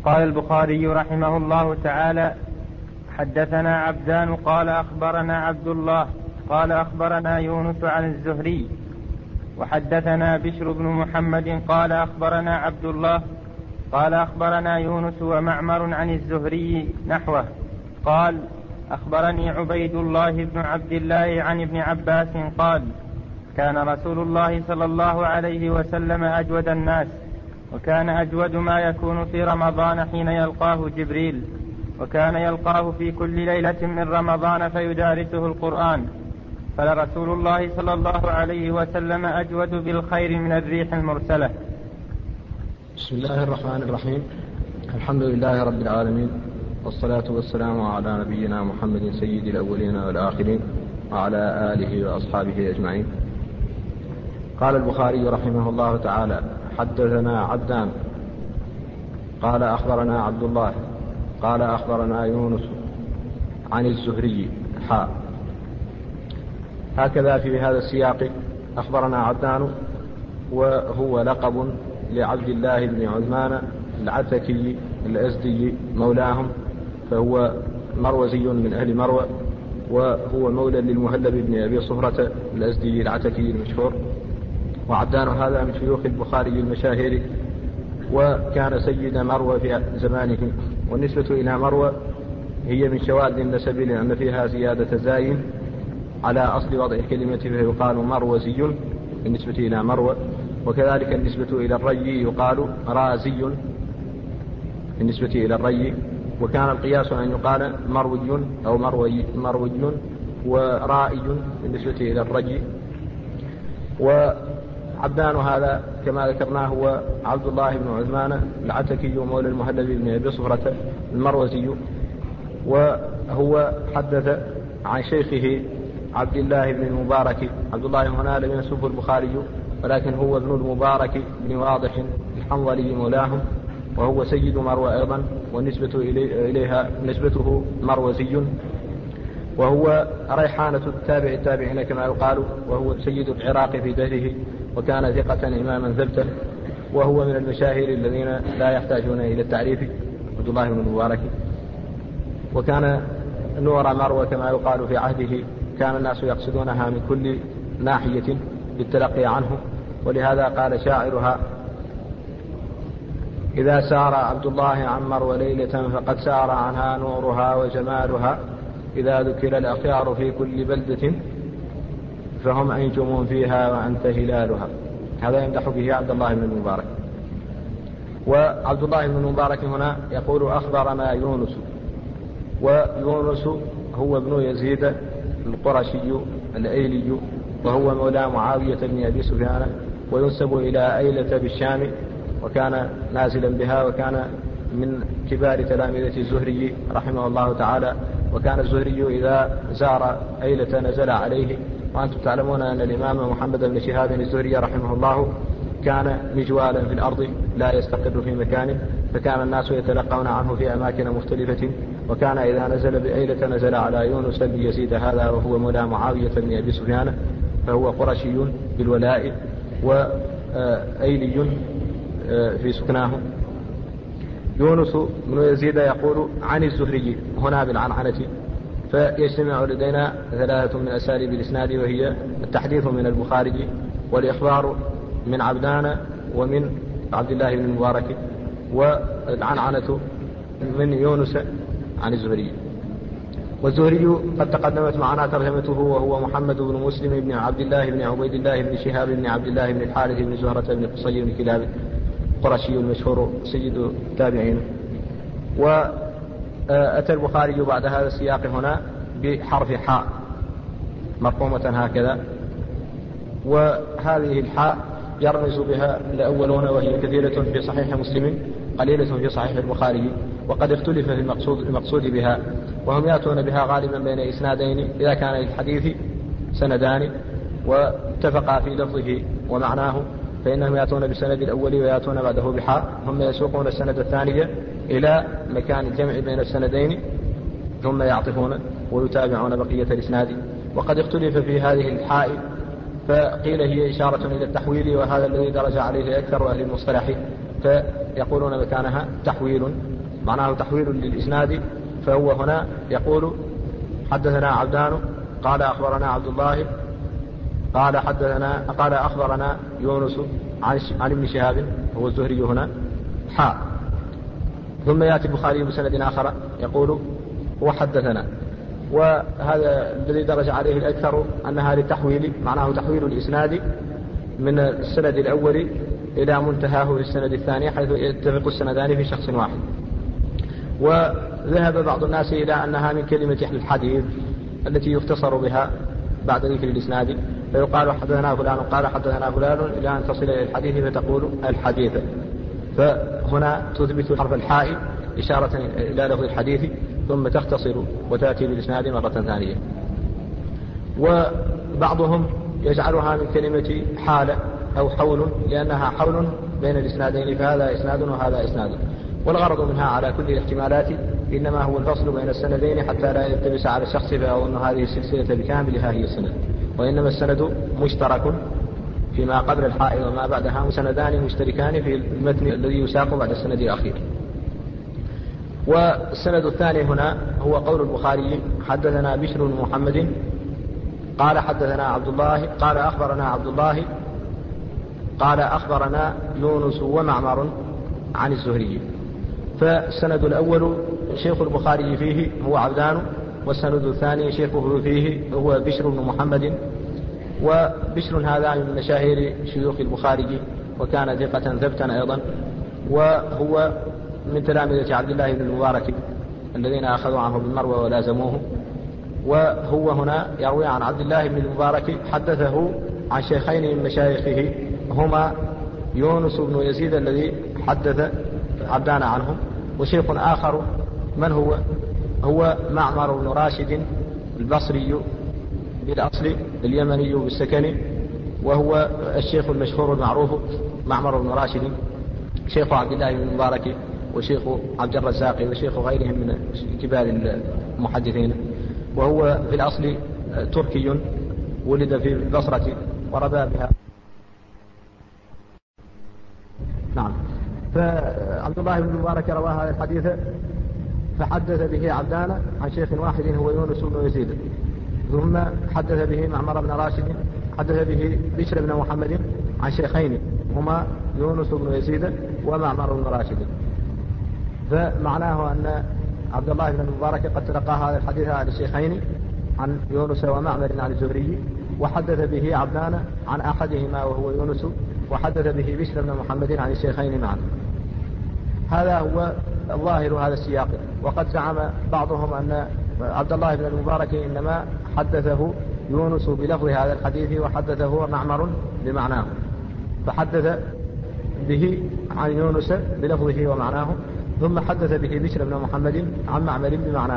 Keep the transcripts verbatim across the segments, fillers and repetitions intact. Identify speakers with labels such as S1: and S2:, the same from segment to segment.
S1: قال البخاري رحمه الله تعالى: حدثنا عبدان قال أخبرنا عبد الله قال أخبرنا يونس عن الزهري، وحدثنا بشر بن محمد قال أخبرنا عبد الله قال أخبرنا يونس ومعمر عن الزهري نحوه. قال: أخبرني عبيد الله بن عبد الله عن ابن عباس قال: كان رسول الله صلى الله عليه وسلم أجود الناس، وكان أجود ما يكون في رمضان حين يلقاه جبريل، وكان يلقاه في كل ليلة من رمضان فيدارسه القرآن، فلرسول الله صلى الله عليه وسلم أجود بالخير من الريح المرسلة.
S2: بسم الله الرحمن الرحيم. الحمد لله رب العالمين، والصلاة والسلام على نبينا محمد سيد الأولين والآخرين وعلى آله وأصحابه أجمعين. قال البخاري رحمه الله تعالى: حدثنا عبدان قال أخبرنا عبد الله قال أخبرنا يونس عن الزهري حاء. هكذا في هذا السياق: أخبرنا عبدان، وهو لقب لعبد الله بن عثمان العتكي الأزدي مولاهم، فهو مروزي من أهل مروى، وهو مولى للمهلب بن أبي صهرة الأزدي العتكي المشهور. وعبدان هذا من شيوخ البخاري المشاهير، وكان سيد مروى في زمانه. والنسبة إلى مروى هي من شواذ النسب، لأن فيها زيادة زاين على أصل وضع الكلمة، فيقال مروزي بالنسبة إلى مروى. وكذلك النسبة إلى الري يقال رازي بالنسبة إلى الري. وكان القياس أن يقال مروي أو مروي مروي ورائي بالنسبة إلى الري. وعبدان هذا كما ذكرناه هو عبد الله بن عثمان العتكي مولى المهلب بن أبي صهرة المروزي، وهو حدث عن شيخه عبد الله بن المبارك. عبد الله هنا لم ينسبه البخاري، ولكن هو ابن المبارك بن واضح الحنظلي مولاهم، وهو سيد مروى أيضا، والنسبة إليها نسبته مروزي، وهو ريحانة التابع التابعين كما يقال، وهو سيد العراق في دهره، وكان ثقة إماما ثبتا، وهو من المشاهير الذين لا يحتاجون إلى التعريف، عبد الله بن المبارك. وكان نور مروى كما يقال في عهده، كان الناس يقصدونها من كل ناحية بالتلقي عنه، ولهذا قال شاعرها: إذا سار عبد الله عن مروى ليلة فقد سار عنها نورها وجمالها، إذا ذكر الأخيار في كل بلدة فهم أنجم فيها وأنت هلالها. هذا يمدح به عبد الله بن المبارك. وعبد الله بن المبارك هنا يقول: أخبرنا يونس. ويونس هو ابن يزيد القرشي الأيلي، وهو مولى معاوية بن أبي سفيان، وينسب إلى أيلة بالشام، وكان نازلا بها، وكان من كبار تلامذة الزهري رحمه الله تعالى. وكان الزهري إذا زار أيلة نزل عليه. وأنتم تعلمون أن الإمام محمد بن شهاب الزهري رحمه الله كان مجوالا في الأرض لا يستقر في مكان، فكان الناس يتلقون عنه في أماكن مختلفة. وكان إذا نزل بأيلة نزل على يونس بن يزيد هذا، وهو مولى معاوية بن أبي سفيان، فهو قرشي بالولاء وأيلي في سكناه. يونس بن يزيد يقول عن الزهري هنا بالعنعنة، فيجتمع لدينا ثلاثة من أساليب الإسناد، وهي التحديث من البخاري، والإخبار من عبدان ومن عبد الله بن المبارك، والعنعنة من يونس عن الزهري. والزهري قد تقدمت معنا ترجمته، وهو محمد بن مسلم بن عبد الله بن عبيد الله بن شهاب بن عبد الله بن الحارث بن زهرة بن قصي بن كلاب قرشي المشهور سيد التابعين. وأتى البخاري بعد هذا السياق هنا بحرف حاء مرقومة هكذا، وهذه الحاء يرمز بها الأولون، وهي كثيرة في صحيح مسلم قليلة في صحيح البخاري، وقد اختلف في المقصود, المقصود بها. وهم يأتون بها غالبا بين إسنادين إذا كان للحديث سندان واتفقا في لفظه ومعناه، فإنهم يأتون بالسند الأول ويأتون بعده بحاء، هم يسوقون السند الثانية إلى مكان الجمع بين السندين، ثم يعطفون ويتابعون بقية الإسناد. وقد اختلف في هذه الحاء، فقيل هي إشارة إلى التحويل، وهذا الذي درج عليه أكثر أهل المصطلح، فيقولون مكانها تحويل، معناه تحويل للإسناد. فهو هنا يقول حدثنا عبدان قال أخبرنا عبد الله قال حدثنا قال أخبرنا يونس عن, عن ابن شهاب، هو الزهري هنا حاء. ثم يأتي البخاري بسند آخر يقول هو حدثنا، وهذا الذي درج عليه الأكثر أنها للتحويل، معناه تحويل الإسناد من السند الأول إلى منتهاه في السند الثاني، حيث يتفق السندان في شخص واحد. وذهب بعض الناس إلى أنها من كلمة الحديث التي يختصر بها بعد ذكر الإسناد، فيقال حدثنا فلان قال حدثنا فلان إلى أن تصل إلى الحديث فتقول الحديث. فهنا تثبت حرف الحاء إشارة إلى لفظ الحديث، ثم تختصر وتأتي بالإسناد مرة ثانية. وبعضهم يجعلها من كلمة حالة أو حول، لأنها حول بين الإسنادين، فهذا إسناد وهذا إسناد. والغرض منها على كل الاحتمالات إنما هو الفصل بين السندين حتى لا يلتبس على الشخص فيظن هذه السلسلة بكاملها هي السند، وإنما السند مشترك فيما قبل الحاء وما بعدها، سندان مشتركان في المتن الذي يساق بعد السند الأخير. والسند الثاني هنا هو قول البخاري حدثنا بشر بن محمد قال حدثنا عبد الله قال أخبرنا عبد الله قال أخبرنا يونس ومعمر عن الزهري. فالسند الأول شيخ البخاري فيه هو عبدان، والسند الثاني شيخه فيه هو بشر بن محمد. وبشر هذا من مشاهير شيوخ البخاري، وكان ثقة ثبتا أيضا، وهو من تلامذة عبد الله بن المبارك الذين أخذوا عنه بالمروة ولازموه. وهو هنا يروي عن عبد الله بن المبارك حدثه عن شيخين من مشايخه هما يونس بن يزيد الذي حدث عبدان عنهم، وشيخ آخر من هو هو معمر بن راشد البصري بالأصل اليمني بالسكن، وهو الشيخ المشهور المعروف معمر بن راشد شيخ عبد الله بن المبارك وشيخ عبد الرزاق وشيخ غيرهم من كبار المحدثين. وهو في الأصل تركي، ولد في البصرة وربى بها. نعم. فعبد الله بن المبارك روى هذا الحديث فحدث به عبدان عن شيخ واحد هو يونس بن يزيد، ثم حدث به معمر بن راشد حدث به بشر بن محمد عن شيخين هما يونس بن يزيد ومعمر بن راشد. فمعناه أن عبد الله بن المبارك قد تلقى هذا الحديث عن الشيخين عن يونس ومعمر عن الزهري، وحدث به عبدان عن أحدهما وهو يونس، وحدث به بشر بن محمد عن الشيخين معا. هذا هو الظاهر هذا السياق. وقد زعم بعضهم أن عبد الله بن المبارك إنما حدثه يونس بلفظ هذا الحديث وحدثه معمر بمعناه، فحدث به عن يونس بلفظه ومعناه، ثم حدث به بشر بن محمد عن معمر بمعناه.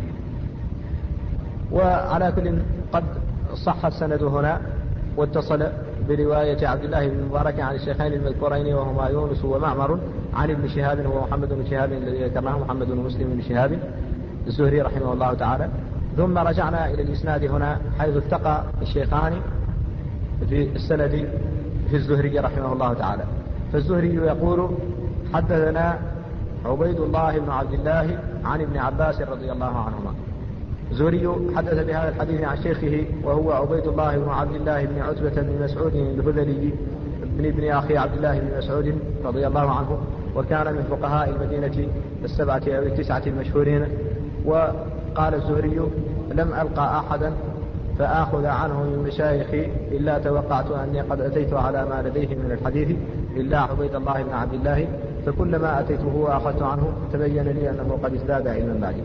S2: وعلى كل قد صح السند هنا واتصل برواية عبد الله بن المبارك عن الشيخين المذكورين وهما يونس ومعمر عن ابن شهاب هو محمد بن شهاب الذي ذكرناه، محمد بن مسلم بن شهاب الزهري رحمه الله تعالى. ثم رجعنا إلى الإسناد هنا حيث التقى الشيخان في السند في الزهري رحمه الله تعالى. فالزهري يقول حدثنا عبيد الله بن عبد الله عن ابن عباس رضي الله عنهما. الزهري حدث بهذا الحديث عن شيخه وهو عبيد الله بن عبد الله بن عتبة بن مسعود الهذلي ابن ابن أخي عبد الله بن مسعود رضي الله عنه، وكان من فقهاء المدينة السبعة أو التسعة المشهورين. وقال الزهري لم ألقى أحدا فآخذ عنه من مشايخي إلا توقعت أني قد أتيت على ما لديه من الحديث إلا عبيد الله بن عبد الله، فكلما أتيته وأخذت عنه تبين لي أنه قد ازداد علما بعدي.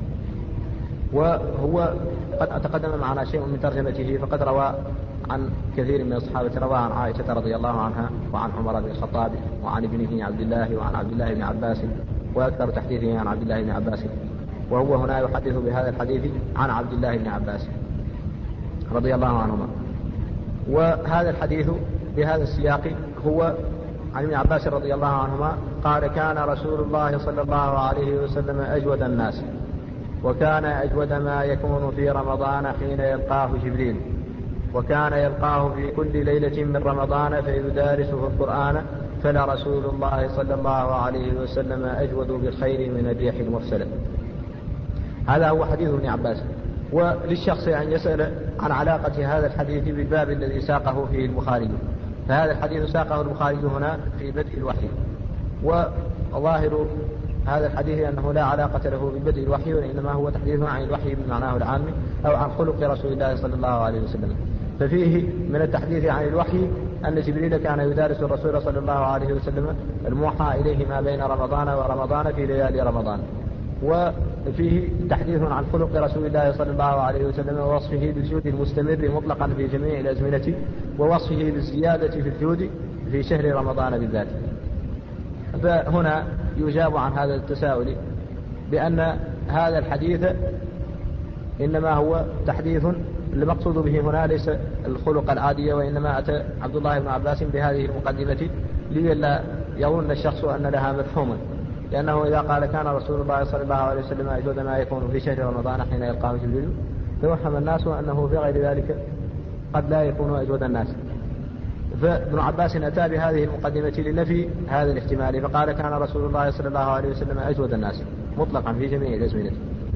S2: وهو قد تقدم معنا شيء من ترجمته، فقد روى عن كثير من الصحابة، روى عن عائشة رضي الله عنها وعن عمر بن الخطاب وعن ابنه عبد الله وعن عبد الله بن عباس، وأكثر تحديثه عن عبد الله بن عباس. وهو هنا يحدث بهذا الحديث عن عبد الله بن عباس رضي الله عنهما. وهذا الحديث بهذا السياق هو عن ابن عباس رضي الله عنهما قال كان رسول الله صلى الله عليه وسلم أجود الناس، وكان أجود ما يكون في رمضان حين يلقاه جبريل، وكان يلقاه في كل ليلة من رمضان فيدارسه القرآن فلرسول الله صلى الله عليه وسلم أجود بالخير من الريح المرسلة. هذا هو حديث ابن عباس. وللشخص أن يسأل عن علاقة هذا الحديث بالباب الذي ساقه فيه البخاري، فهذا الحديث ساقه البخاري هنا في بدء الوحي، وظاهر هذا الحديث أنه لا علاقة له ببدء الوحي، وإنما هو تحديث عن الوحي بمعناه العام أو عن خلق رسول الله صلى الله عليه وسلم. ففيه من التحديث عن الوحي أن جبريل كان يدارس الرسول صلى الله عليه وسلم الموحى إليه ما بين رمضان ورمضان في ليالي رمضان. وفيه تحديث عن خلق رسول الله صلى الله عليه وسلم ووصفه بالجود المستمر مطلقا في جميع الأزمنة، ووصفه بالزيادة في الجود في شهر رمضان بالذات. فهنا يجاب عن هذا التساؤل بأن هذا الحديث إنما هو تحديث، المقصود به هنا ليس الخلق العادية، وإنما أتى عبد الله بن عباس بهذه المقدمة لئلا يظن الشخص أن لها مفهوما، لأنه إذا قال كان رسول الله صلى الله عليه وسلم أجود ما يكون في شهر رمضان حين يلقاه جبريل، توهم الناس أنه في غير ذلك قد لا يكون أجود الناس. فابن عباس أتى بهذه المقدمة لنفي هذا الاحتمال، فقال كان رسول الله صلى الله عليه وسلم أجود الناس مطلقا في جميع الأزمنة.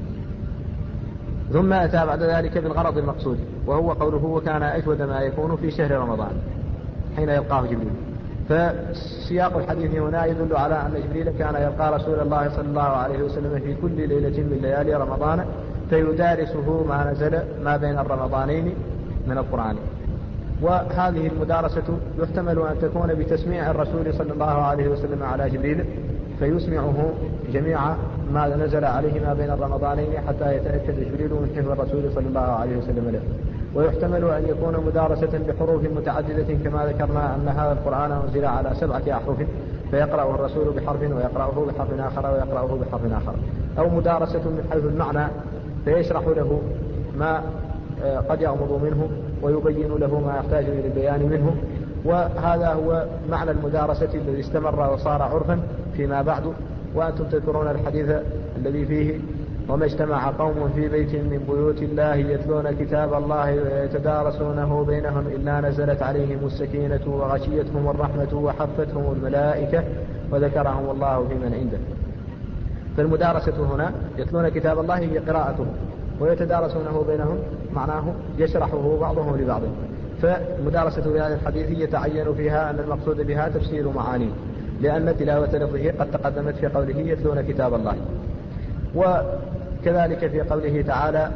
S2: ثم أتى بعد ذلك بالغرض المقصود، وهو قوله وكان أجود ما يكون في شهر رمضان حين يلقاه جبريل. فسياق الحديث هنا يدل على أن جبريل كان يلقى رسول الله صلى الله عليه وسلم في كل ليلة من ليالي رمضان فيدارسه ما نزل ما بين الرمضانين من القرآن. وهذه المدارسة يحتمل أن تكون بتسميع الرسول صلى الله عليه وسلم على جبريل فيسمعه جميع ما نزل عليه ما بين الرمضانين حتى يتأكد جبريل من حفظ الرسول صلى الله عليه وسلم له. ويحتمل أن يكون مدارسة بحروف متعددة كما ذكرنا أن هذا القرآن أنزل على سبعة أحرف فيقرأه الرسول بحرف ويقرأه بحرف آخر ويقرأه بحرف آخر، أو مدارسة من حيث المعنى فيشرح له ما قد يغمض منه ويبين له ما يحتاج إلى البيان منه. وهذا هو معنى المدارسة الذي استمر وصار عرفا فيما بعد. وأنتم تذكرون الحديث الذي فيه وما اجتمع قوم في بيت من بيوت الله يتلون كتاب الله ويتدارسونه بينهم إلا نزلت عليهم السكينة وغشيتهم الرحمة وحفتهم الملائكة وذكرهم الله في من عنده. فالمدارسة هنا يتلون كتاب الله هي قراءته، ويتدارسونه بينهم معناه يشرحه بعضهم لبعض. فالمدارسة في هذا الحديث يتعين فيها أن المقصود بها تفسير معانيه، لأن تلاوة لفظه قد تقدمت في قوله يتلون كتاب الله. وكذلك في قوله تعالى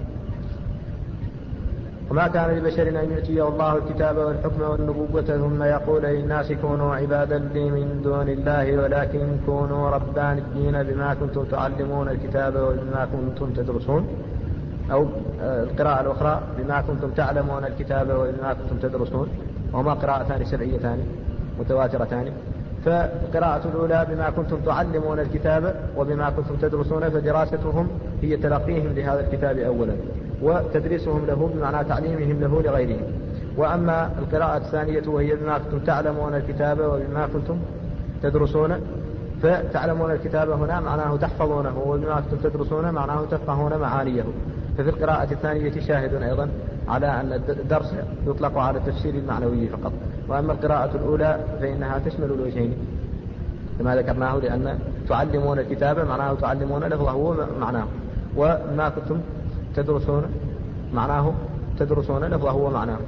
S2: وما كان لبشر أن يؤتيه الله الكتاب والحكم والنبوة ثم يقول للناس كونوا عبادا لي من دون الله ولكن كونوا ربانيين بما كنتم تعلمون الكتاب وبما كنتم تدرسون، أو القراءة الأخرى بما كنتم تعلمون الكتاب وبما كنتم تدرسون، وهما قراءتان سبعيتان متواترتان. فالقراءة الأولى بما كنتم تعلمون الكتاب وبما كنتم تدرسون، فدراستهم هي تلقيهم لهذا الكتاب أولا، وتدريسهم له بمعنى تعليمهم له لغيرهم. وأما القراءة الثانية وهي بما كنتم تعلمون الكتاب وبما كنتم تدرسون، فتعلمون الكتاب هنا معناه تحفظونه، وبما كنتم تدرسون معناه تفقهون معانيه. ففي القراءة الثانية شاهد أيضا على أن الدرس يطلق على التفسير المعنوي فقط. وأما القراءة الأولى فإنها تشمل الوجهين كما ذكرناه، لأن تعلمون الكتاب معناه تعلمون لفظه ومعناه، وما كنتم تدرسون معناه تدرسون لفظه ومعناه.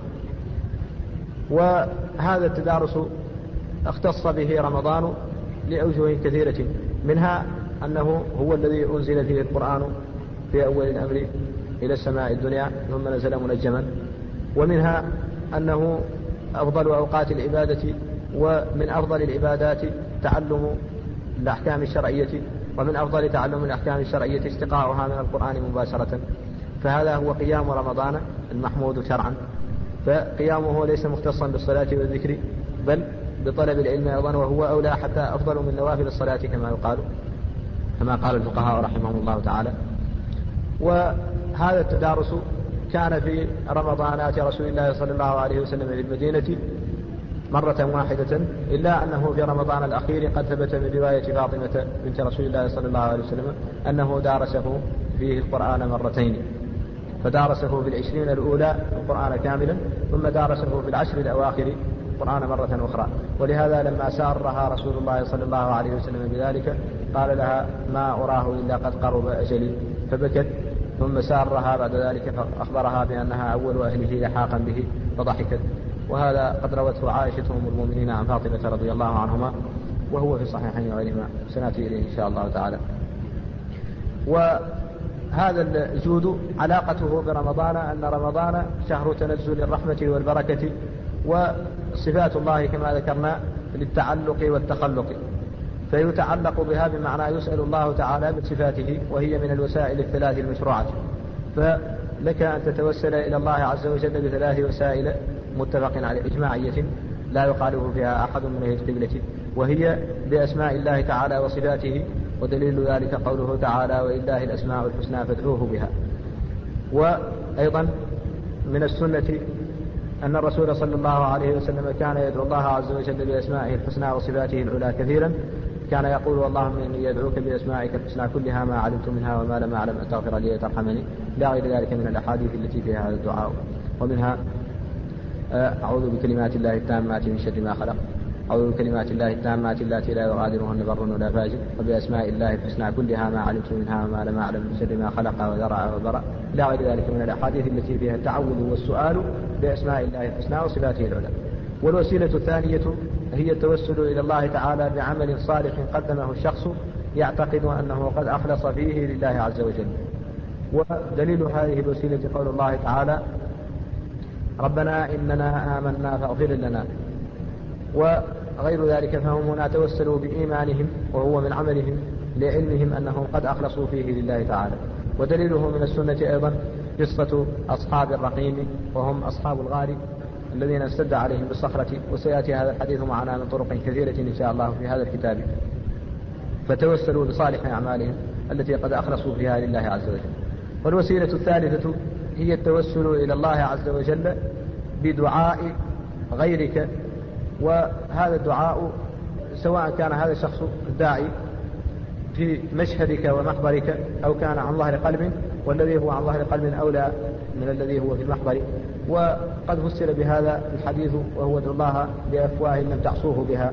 S2: وهذا التدارس اختص به رمضان لأوجه كثيرة، منها أنه هو الذي أنزل فيه القرآن في أول الأمر إلى السماء الدنيا ثم نزل منجما، ومنها أنه أفضل أوقات العبادة ومن أفضل العبادات تعلم الأحكام الشرعية، ومن أفضل تعلم الأحكام الشرعية استقاؤها من القرآن مباشرة. فهذا هو قيام رمضان المحمود شرعا. فقيامه ليس مختصا بالصلاة والذكر بل بطلب العلم أيضا، وهو أولى حتى أفضل من نوافل الصلاة كما يقال كما قال الفقهاء رحمهم الله تعالى. وهذا التدارس كان في رمضانات رسول الله صلى الله عليه وسلم في المدينة مرة واحدة، إلا أنه في رمضان الأخير قد ثبت من رواية فاطمة بنت رسول الله صلى الله عليه وسلم أنه دارسه فيه القرآن مرتين، فدارسه في العشرين الأولى القرآن كاملا، ثم دارسه في العشر الأواخر القرآن مرة أخرى. ولهذا لما سارها رسول الله صلى الله عليه وسلم بذلك قال لها ما أراه إلا قد قرب أجلي، فبكت. ثم سارها بعد ذلك فأخبرها بأنها أول أهله لحاقا به فضحكت. وهذا قد روته عائشة أم المؤمنين عن فاطمة رضي الله عنهما، وهو في الصحيحين وغيرهما، سنأتي إليه إن شاء الله تعالى. وهذا الجود علاقته برمضان أن رمضان شهر تنزل الرحمة والبركة، وصفات الله كما ذكرنا للتعلق والتخلق، فيتعلق بها بمعنى يسأل الله تعالى بصفاته، وهي من الوسائل الثلاث المشروعة. فلك أن تتوسل إلى الله عز وجل بثلاث وسائل متفق على إجماعية لا يخالف فيها أحد من أهل القبلة، وهي بأسماء الله تعالى وصفاته، ودليل ذلك قوله تعالى ولله الأسماء الحسنى فادعوه بها. وأيضا من السنة أن الرسول صلى الله عليه وسلم كان يدعو الله عز وجل بأسمائه الحسنى وصفاته العلى كثيرا، كان يقول اللهم إني أدعوك بأسمائك الحسنى كلها ما علمت منها وما لم أعلم أن تغفر لي ترحمني، لا غير ذلك من الأحاديث التي فيها هذا الدعاء. ومنها أعوذ بكلمات الله التامات من شر ما خلق، أعوذ بكلمات الله التامات التي لا يغادرهن بر ولا فاجر، وبأسماء الله الحسنى كلها ما علمت منها وما لم أعلم من شر ما خلق وذرع وبرأ، لا غير ذلك من الأحاديث التي فيها التعوذ والسؤال بأسماء الله الحسنى وصفاته العلى. والوسيلة الثانية هي التوسل إلى الله تعالى بعمل صالح قدمه الشخص يعتقد أنه قد أخلص فيه لله عز وجل. ودليل هذه الوسيلة قول الله تعالى ربنا إننا آمنا فاغفر لنا. وغير ذلك فهم هنا توسلوا بإيمانهم، وهو من عملهم لعلمهم أنهم قد أخلصوا فيه لله تعالى. ودليله من السنة أيضا قصة أصحاب الرقيم، وهم أصحاب الغار الذين اشتد عليهم بالصخرة، وسيأتي هذا الحديث معنا من طرق كثيرة إن شاء الله في هذا الكتاب. فتوسلوا بصالح أعمالهم التي قد أخلصوا فيها لله عز وجل. والوسيلة الثالثة هي التوسل إلى الله عز وجل بدعاء غيرك، وهذا الدعاء سواء كان هذا الشخص الداعي في مشهدك ومحضرك أو كان عن ظهر قلب، والذي هو عن ظهر قلب أولى من الذي هو في المحضر. وقد فسر بهذا الحديث وهو ادعوا الله بأفواه لم تعصوه بها.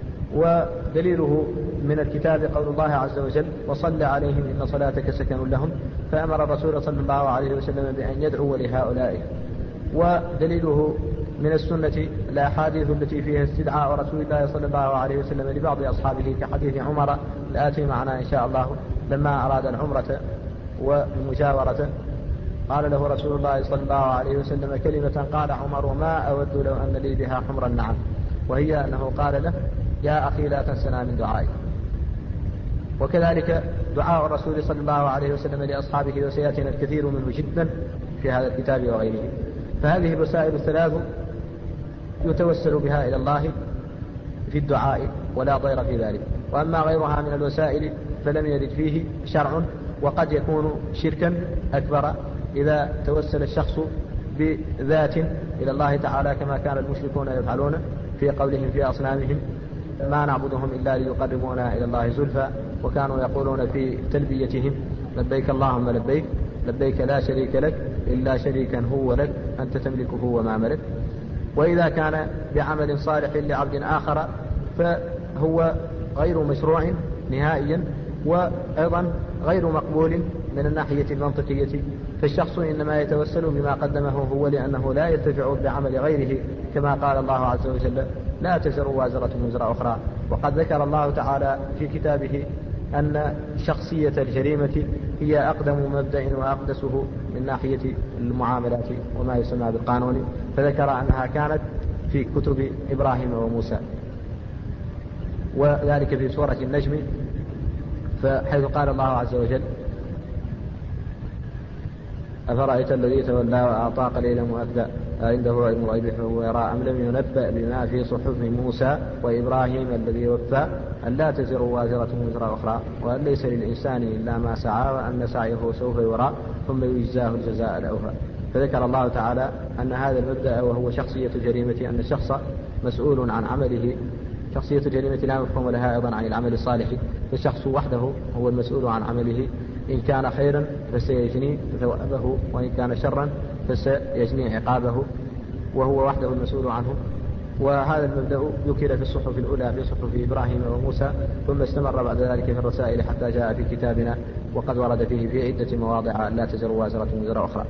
S2: ودليله من الكتاب قول الله عز وجل وصل عليهم إن صلاتك سكن لهم، فأمر الرسول صلى الله عليه وسلم بأن يدعو لهؤلاء. ودليله من السنة الأحاديث التي فيها استدعاء رسول الله صلى الله عليه وسلم لبعض أصحابه كحديث عمر الآتي معنا إن شاء الله، لما أراد العمرة والمجاورة قال له رسول الله صلى الله عليه وسلم كلمة قال عمر ما أود لو أن لي بها حمر النعم، وهي أنه قال له يا أخي لا تنسنا من دعائك. وكذلك دعاء الرسول صلى الله عليه وسلم لأصحابه، وسيأتينا الكثير منه جدا في هذا الكتاب وغيره. فهذه الوسائل الثلاث يتوسل بها إلى الله في الدعاء ولا ضير في ذلك. وأما غيرها من الوسائل فلم يرد فيه شرع، وقد يكون شركا أكبر إذا توسل الشخص بذات إلى الله تعالى كما كان المشركون يفعلون في قولهم في أصنامهم ما نعبدهم إلا ليقربونا إلى الله زلفى، وكانوا يقولون في تلبيتهم لبيك اللهم لبيك لبيك لا شريك لك إلا شريكا هو لك أنت تملكه وما ملك. وإذا كان بعمل صالح لعبد آخر فهو غير مشروع نهائيا، وأيضا غير مقبول من الناحية المنطقية. فالشخص إنما يتوسل بما قدمه هو لأنه لا ينتفع بعمل غيره، كما قال الله عز وجل لا تزر وازرة وزر أخرى. وقد ذكر الله تعالى في كتابه أن شخصية الجريمة هي أقدم مبدأ وأقدسه من ناحية المعاملات وما يسمى بالقانون، فذكر أنها كانت في كتب إبراهيم وموسى، وذلك في سورة النجم، فحيث قال الله عز وجل أفرأيت الذي تولى وأعطى قليلا وأكدى عنده علم الغيب فهو يرى أم لم ينبأ بما في صحف موسى وإبراهيم الذي وفى أن لا تزر وازرة وزر أخرى وأن ليس للإنسان إلا ما سعى وأن سعيه سوف يرى ثم يجزاه الجزاء الأوفى. فذكر الله تعالى أن هذا المبدأ وهو شخصية الجريمة أن الشخص مسؤول عن عمله. شخصية الجريمة لا مفهوم لها أيضا عن العمل الصالح، فالشخص وحده هو المسؤول عن عمله، إن كان خيرا فسيجني ثوابه وإن كان شرا فسيجني عقابه، وهو وحده المسؤول عنه. وهذا المبدأ ذكر في الصحف الأولى في صحف إبراهيم وموسى، ثم استمر بعد ذلك في الرسائل حتى جاء في كتابنا، وقد ورد فيه في عدة مواضع لا تزر وازرة وزر أخرى.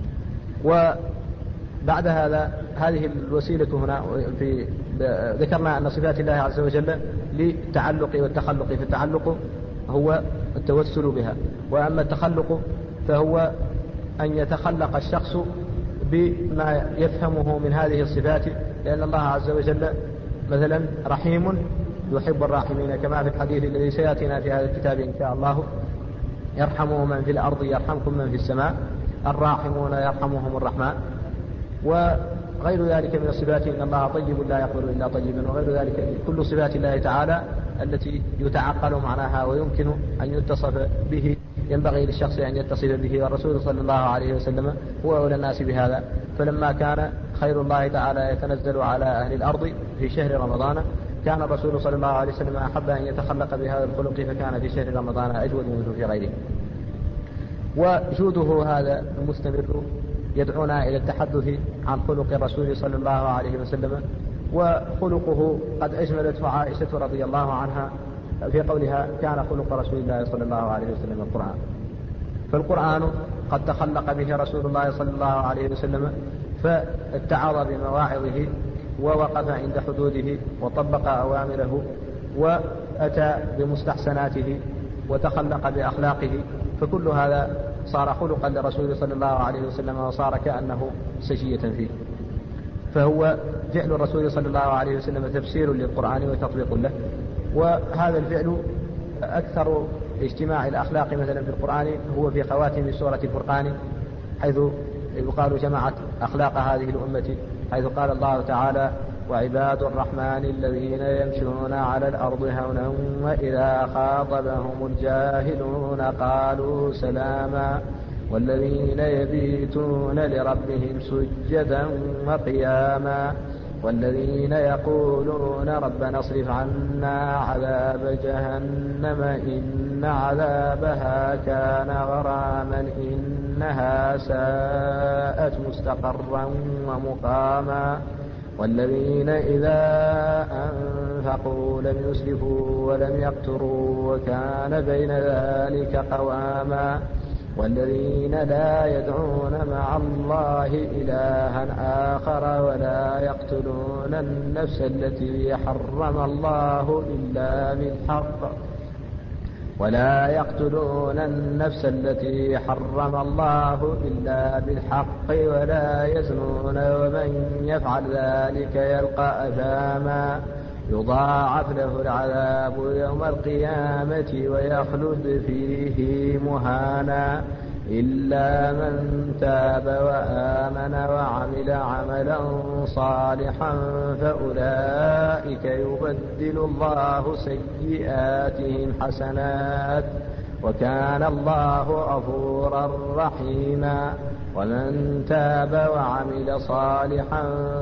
S2: وبعد هذا هذه الوسيلة هنا في ذكرنا أن صفات الله عز وجل للتعلق والتخلق، في التعلق هو التوسل بها، وأما التخلق فهو أن يتخلق الشخص بما يفهمه من هذه الصفات، لأن الله عز وجل مثلا رحيم يحب الراحمين، كما في الحديث الذي سيأتينا في هذا الكتاب إن شاء الله: يرحم من في الأرض يرحمكم من في السماء، الراحمون يرحمهم الرحمن. وغير ذلك من الصفات: إن الله طيب لا يقبل إلا طيبا، وغير ذلك كل صفات الله تعالى التي يتعقل معناها ويمكن أن يتصف به، ينبغي للشخص أن يتصف به، والرسول صلى الله عليه وسلم هو أولى الناس بهذا. فلما كان خير الله تعالى يتنزل على أهل الأرض في شهر رمضان، كان الرسول صلى الله عليه وسلم أحب أن يتخلق بهذا الخلق، فكان في شهر رمضان أجود منه في غيره. وجوده هذا المستمر يدعونا إلى التحدث عن خلق الرسول صلى الله عليه وسلم. وخلقه قد أجملته عائشة رضي الله عنها في قولها: كان خلق رسول الله صلى الله عليه وسلم القرآن. فالقرآن قد تخلق به رسول الله صلى الله عليه وسلم، فاتعظ بمواعظه ووقف عند حدوده وطبق أوامره وأتى بمستحسناته وتخلق بأخلاقه، فكل هذا صار خلقا لرسول صلى الله عليه وسلم، وصار كأنه سجية فيه. فهو فعل الرسول صلى الله عليه وسلم تفسير للقرآن وتطبيق له. وهذا الفعل أكثر اجتماع الأخلاق مثلا في القرآن هو في خواتم سورة الفرقان، حيث يقال جمعت أخلاق هذه الأمة، حيث قال الله تعالى: وعباد الرحمن الذين يمشون على الأرض هونا وإذا خاطبهم الجاهلون قالوا سلاما والذين يبيتون لربهم سجدا وقياما والذين يقولون ربنا اصرف عنا عذاب جهنم إن عذابها كان غراما إنها ساءت مستقرا ومقاما والذين إذا أنفقوا لم يسرفوا ولم يقتروا وكان بين ذلك قواما والذين لا يدعون مع الله إلها آخر ولا يقتلون النفس التي حرم الله إلا بالحق ولا يقتلون النفس التي حرم الله إلا بالحق ولا يزنون ومن يفعل ذلك يلقى أثاما يضاعف له العذاب يوم القيامة ويخلد فيه مهانا إلا من تاب وآمن وعمل عملا صالحا فأولئك يبدل الله سيئاتهم حسنات وكان الله غفورا رحيما ومن تاب وعمل صالحا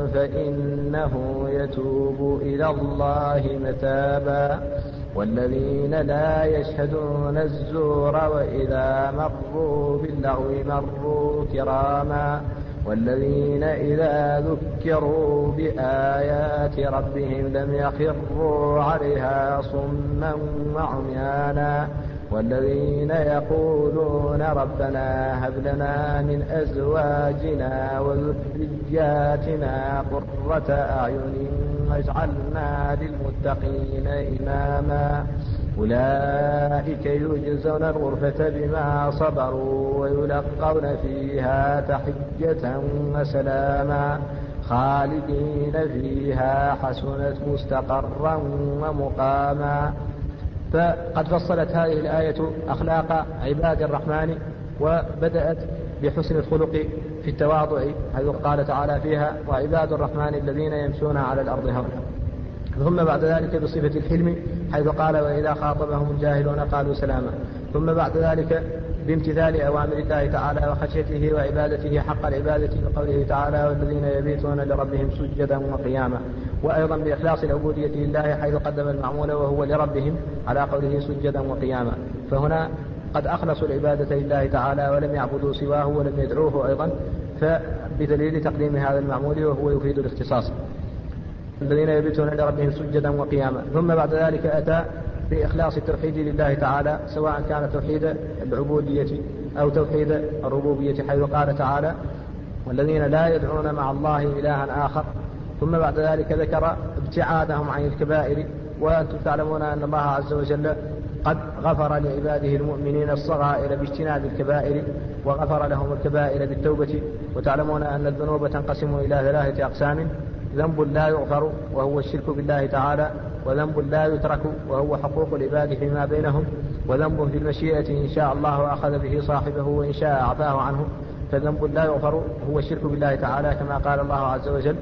S2: فإنه يتوب إلى الله متابا والذين لا يشهدون الزور وإذا مروا باللغو مروا كراما والذين إذا ذكروا بآيات ربهم لم يخروا عليها صما وعميانا والذين يقولون ربنا هب لنا من أزواجنا وذرياتنا قرة أعين واجعلنا للمتقين إماما أولئك يجزون الغرفة بما صبروا ويلقون فيها تحية وسلاما خالدين فيها حسنت مستقرا ومقاما. فقد فصلت هذه الآية أخلاق عباد الرحمن وبدأت بحسن الخلق في التواضع، حيث قال تعالى فيها وعباد الرحمن الذين يمشون على الأرض هونا، ثم بعد ذلك بصفة الحلم حيث قال وإذا خاطبهم الجاهلون قالوا سلاما، ثم بعد ذلك بامتثال أوامر الله تعالى وخشيته وعبادته حق العبادة بقوله تعالى والذين يبيتون لربهم سجدا وقياما، وأيضا بإخلاص العبودية لله حيث قدم المعمول وهو لربهم على قوله سجدا وقياما. فهنا قد أخلصوا العبادة لله تعالى ولم يعبدوا سواه ولم يدعوه أيضا، فبدليل تقديم هذا المعمول وهو يفيد الاختصاص. الذين يبيتون لربهم سجدا وقياما. ثم بعد ذلك أتى بإخلاص التوحيد لله تعالى، سواء كان توحيد العبودية أو توحيد الربوبية، حيث قال تعالى والذين لا يدعون مع الله إلها آخر. ثم بعد ذلك ذكر ابتعادهم عن الكبائر، وأنتم تعلمون أن الله عز وجل قد غفر لعباده المؤمنين الصغائر باجتناب الكبائر، وغفر لهم الكبائر بالتوبة. وتعلمون أن الذنوب تنقسم إلى ثلاثة أقسام: ذنب لا يغفر وهو الشرك بالله تعالى، وذنب لا يترك وهو حقوق العباد فيما بينهم، وذنب في المشيئة إن شاء الله أخذ به صاحبه وإن شاء عفاه عنه. فذنب لا يغفر هو الشرك بالله تعالى، كما قال الله عز وجل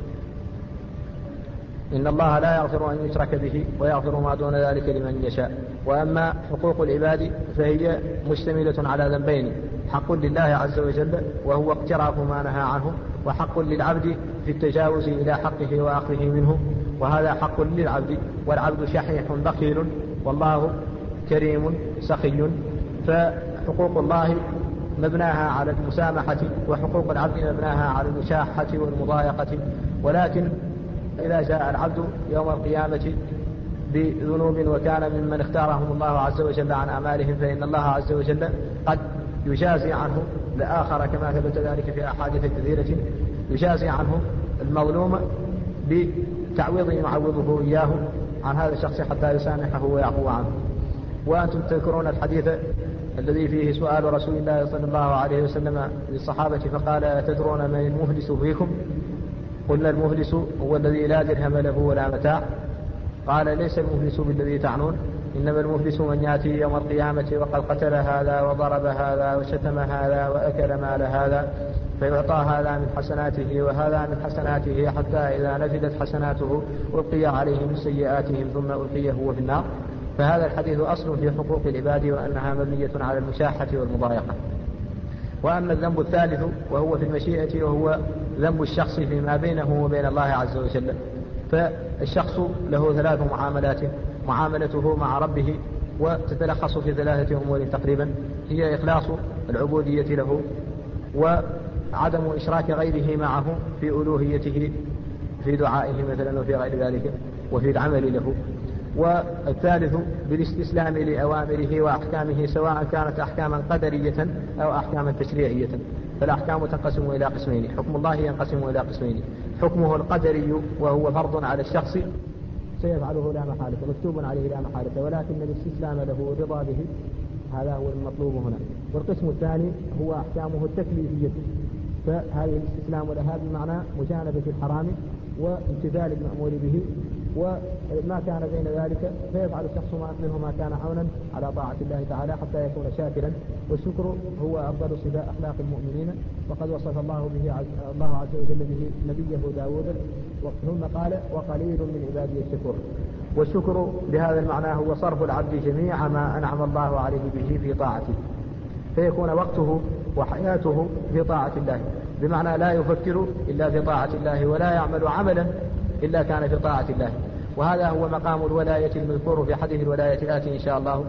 S2: إن الله لا يغفر أن يشرك به ويغفر ما دون ذلك لمن يشاء. وأما حقوق العباد فهي مشتملة على ذنبين: حق لله عز وجل وهو اقتراف ما نهى عنه، وحق للعبد في التجاوز إلى حقه وأخذه منه، وهذا حق للعبد، والعبد شحيح بخيل والله كريم سخي. فحقوق الله مبناها على المسامحة، وحقوق العبد مبناها على المشاحة والمضايقة. ولكن إذا جاء العبد يوم القيامة بذنوب وكان ممن اختارهم الله عز وجل عن أعمالهم، فإن الله عز وجل قد يجازي عنه الآخر، كما ثبت ذلك في أحاديث كثيرة، يجازي عنه المظلوم بتعويض يعوضه إياه عن هذا الشخص حتى يسامحه ويعفو عنه. وأنتم تذكرون الحديث الذي فيه سؤال رسول الله صلى الله عليه وسلم للصحابة فقال: أتدرون من المفلس فيكم؟ قلنا: المفلس هو الذي لا درهم له ولا متاع. قال: ليس المفلس بالذي تعنون، إنما المفلس من يأتي يوم القيامة وقد قتل هذا وضرب هذا وشتم هذا وأكل مال هذا، فيعطى هذا من حسناته وهذا من حسناته، حتى إذا نفدت حسناته ألقي عليه من سيئاتهم ثم ألقي هو في النار. فهذا الحديث أصل في حقوق العباد، وأنها مبنية على المشاحة والمضايقة. وأما الذنب الثالث وهو في المشيئة، وهو ذنب الشخص فيما بينه وبين الله عز وجل. فالشخص له ثلاث معاملات: معاملته مع ربه، وتتلخص في ثلاثة أمور تقريبا: هي إخلاص العبودية له، وعدم إشراك غيره معه في ألوهيته في دعائه مثلا وفي غير ذلك وفي العمل له. والثالث بالاستسلام لأوامره وأحكامه، سواء كانت أحكاما قدرية أو أحكاما تشريعية. فالأحكام تنقسم إلى قسمين: حكم الله ينقسم إلى قسمين: حكمه القدري وهو فرض على الشخص سيفعله لا محالة، مكتوب عليه لا محالة، ولكن الاستسلام له والرضا به هذا هو المطلوب هنا. والقسم الثاني هو أحكامه التكليفية، فهذه الاستسلام لها بمعنى مجانبة الحرام وامتثال المأمور به، وما كان بين ذلك فيفعل الشخص منه ما كان عونا على طاعة الله تعالى حتى يكون شاكرا. والشكر هو أفضل صفات أخلاق المؤمنين، وقد وصف الله به عز الله عز وجل به نبيه داود، ثم قال: وقليل من عبادي الشكور. والشكر بهذا المعنى هو صرف العبد جميع ما أنعم الله عليه به في طاعته، فيكون وقته وحياته في طاعة الله، بمعنى لا يفكر إلا في طاعة الله، ولا يعمل عملا إلا كان في طاعة الله. وهذا هو مقام الولاية المذكور في حديث الولاية الآتي إن شاء الله،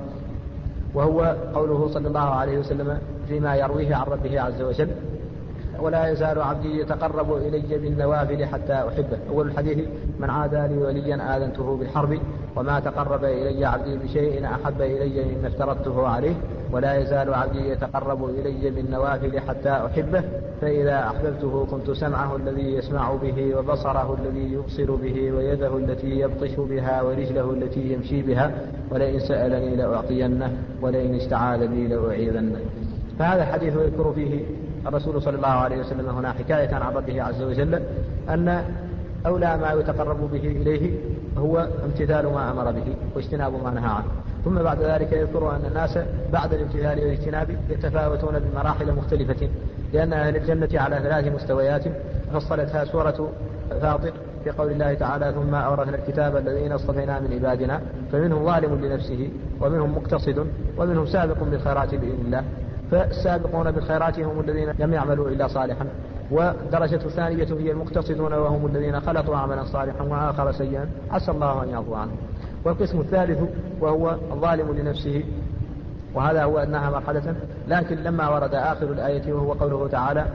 S2: وهو قوله صلى الله عليه وسلم فيما يرويه عن ربه عز وجل: ولا يزال عبدي يتقرب إلي بالنوافل حتى أحبه. أول الحديث: من عادى لي وليا آذنته بالحرب، وما تقرب إلي عبدي بشيء أحب إلي مما افترضته عليه. ولا يزال عبدي يتقرب إلي بالنوافل حتى أحبه، فإذا أحببته كنت سمعه الذي يسمع به، وبصره الذي يبصر به، ويده التي يبطش بها، ورجله التي يمشي بها، ولئن سألني لأعطينه، ولئن استعاذني لأعيذنه. فهذا الحديث يذكر فيه الرسول صلى الله عليه وسلم هنا حكاية عن ربه عز وجل أن أولى ما يتقرب به إليه هو امتثال ما أمر به واجتناب ما نهى عنه. ثم بعد ذلك يذكر أن الناس بعد الامتثال والاجتناب يتفاوتون بمراحل مختلفة، لأن أهل الجنة على ثلاث مستويات فصلتها سورة فاطر في قول الله تعالى: ثم أورثنا الكتاب الذين اصطفينا من عبادنا فمنهم ظالم لنفسه ومنهم مقتصد ومنهم سابق بالخيرات بإذن الله. فالسابقون بالخيرات هم الذين لم يعملوا إلا صالحا، والدرجة الثانية هي المقتصدون وهم الذين خلطوا عملا صالحا وآخر سيئا عسى الله أن يعفو عنه. والقسم الثالث وهو الظالم لنفسه، وهذا هو أدناها مرحلة. لكن لما ورد آخر الآية وهو قوله تعالى: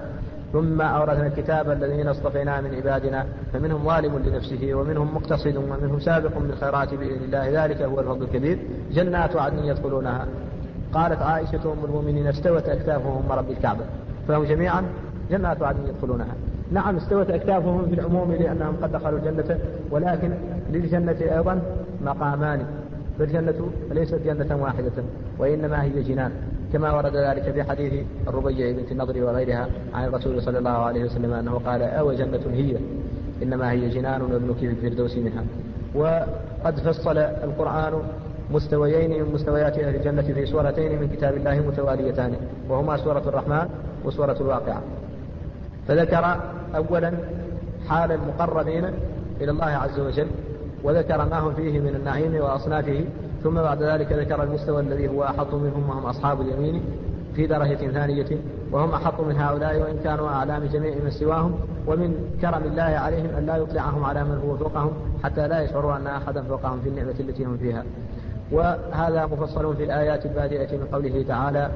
S2: ثم أورثنا الكتاب الذين اصطفينا من عبادنا فمنهم ظالم لنفسه ومنهم مقتصد ومنهم سابق بالخيرات بإذن الله ذلك هو الفضل الكبير جنات عدن يدخلونها. قالت عائشة أم المؤمنين استوت أكتافهم رب الكعبة فهم جميعا جنات عدن يدخلونها. نعم استوت أكتافهم في العموم لأنهم قد دخلوا الجنة، ولكن للجنة أيضا مقامان، فالجنة ليست جنة واحدة وإنما هي جنان، كما ورد ذلك في حديث الربيع بنت النضر وغيرها عن الرسول صلى الله عليه وسلم أنه قال أو جنة هي إنما هي جنان وابنك في الفردوس منها. وقد فصل القرآن مستويين من مستويات أهل الجنة في سورتين من كتاب الله متواليتان، وهما سورة الرحمن وسورة الواقعة. فذكر أولا حال المقربين إلى الله عز وجل، وذكر ما هم فيه من النعيم وأصنافه، ثم بعد ذلك ذكر المستوى الذي هو أحط منهم وهم أصحاب اليمين في درجة ثانية، وهم أحط من هؤلاء وإن كانوا أعلى من جميع من سواهم، ومن كرم الله عليهم أن لا يطلعهم على من هو فوقهم حتى لا يشعروا أن أحدا فوقهم في النعمة التي هم فيها. وهذا مفصل في الآيات البادئة من قوله تعالى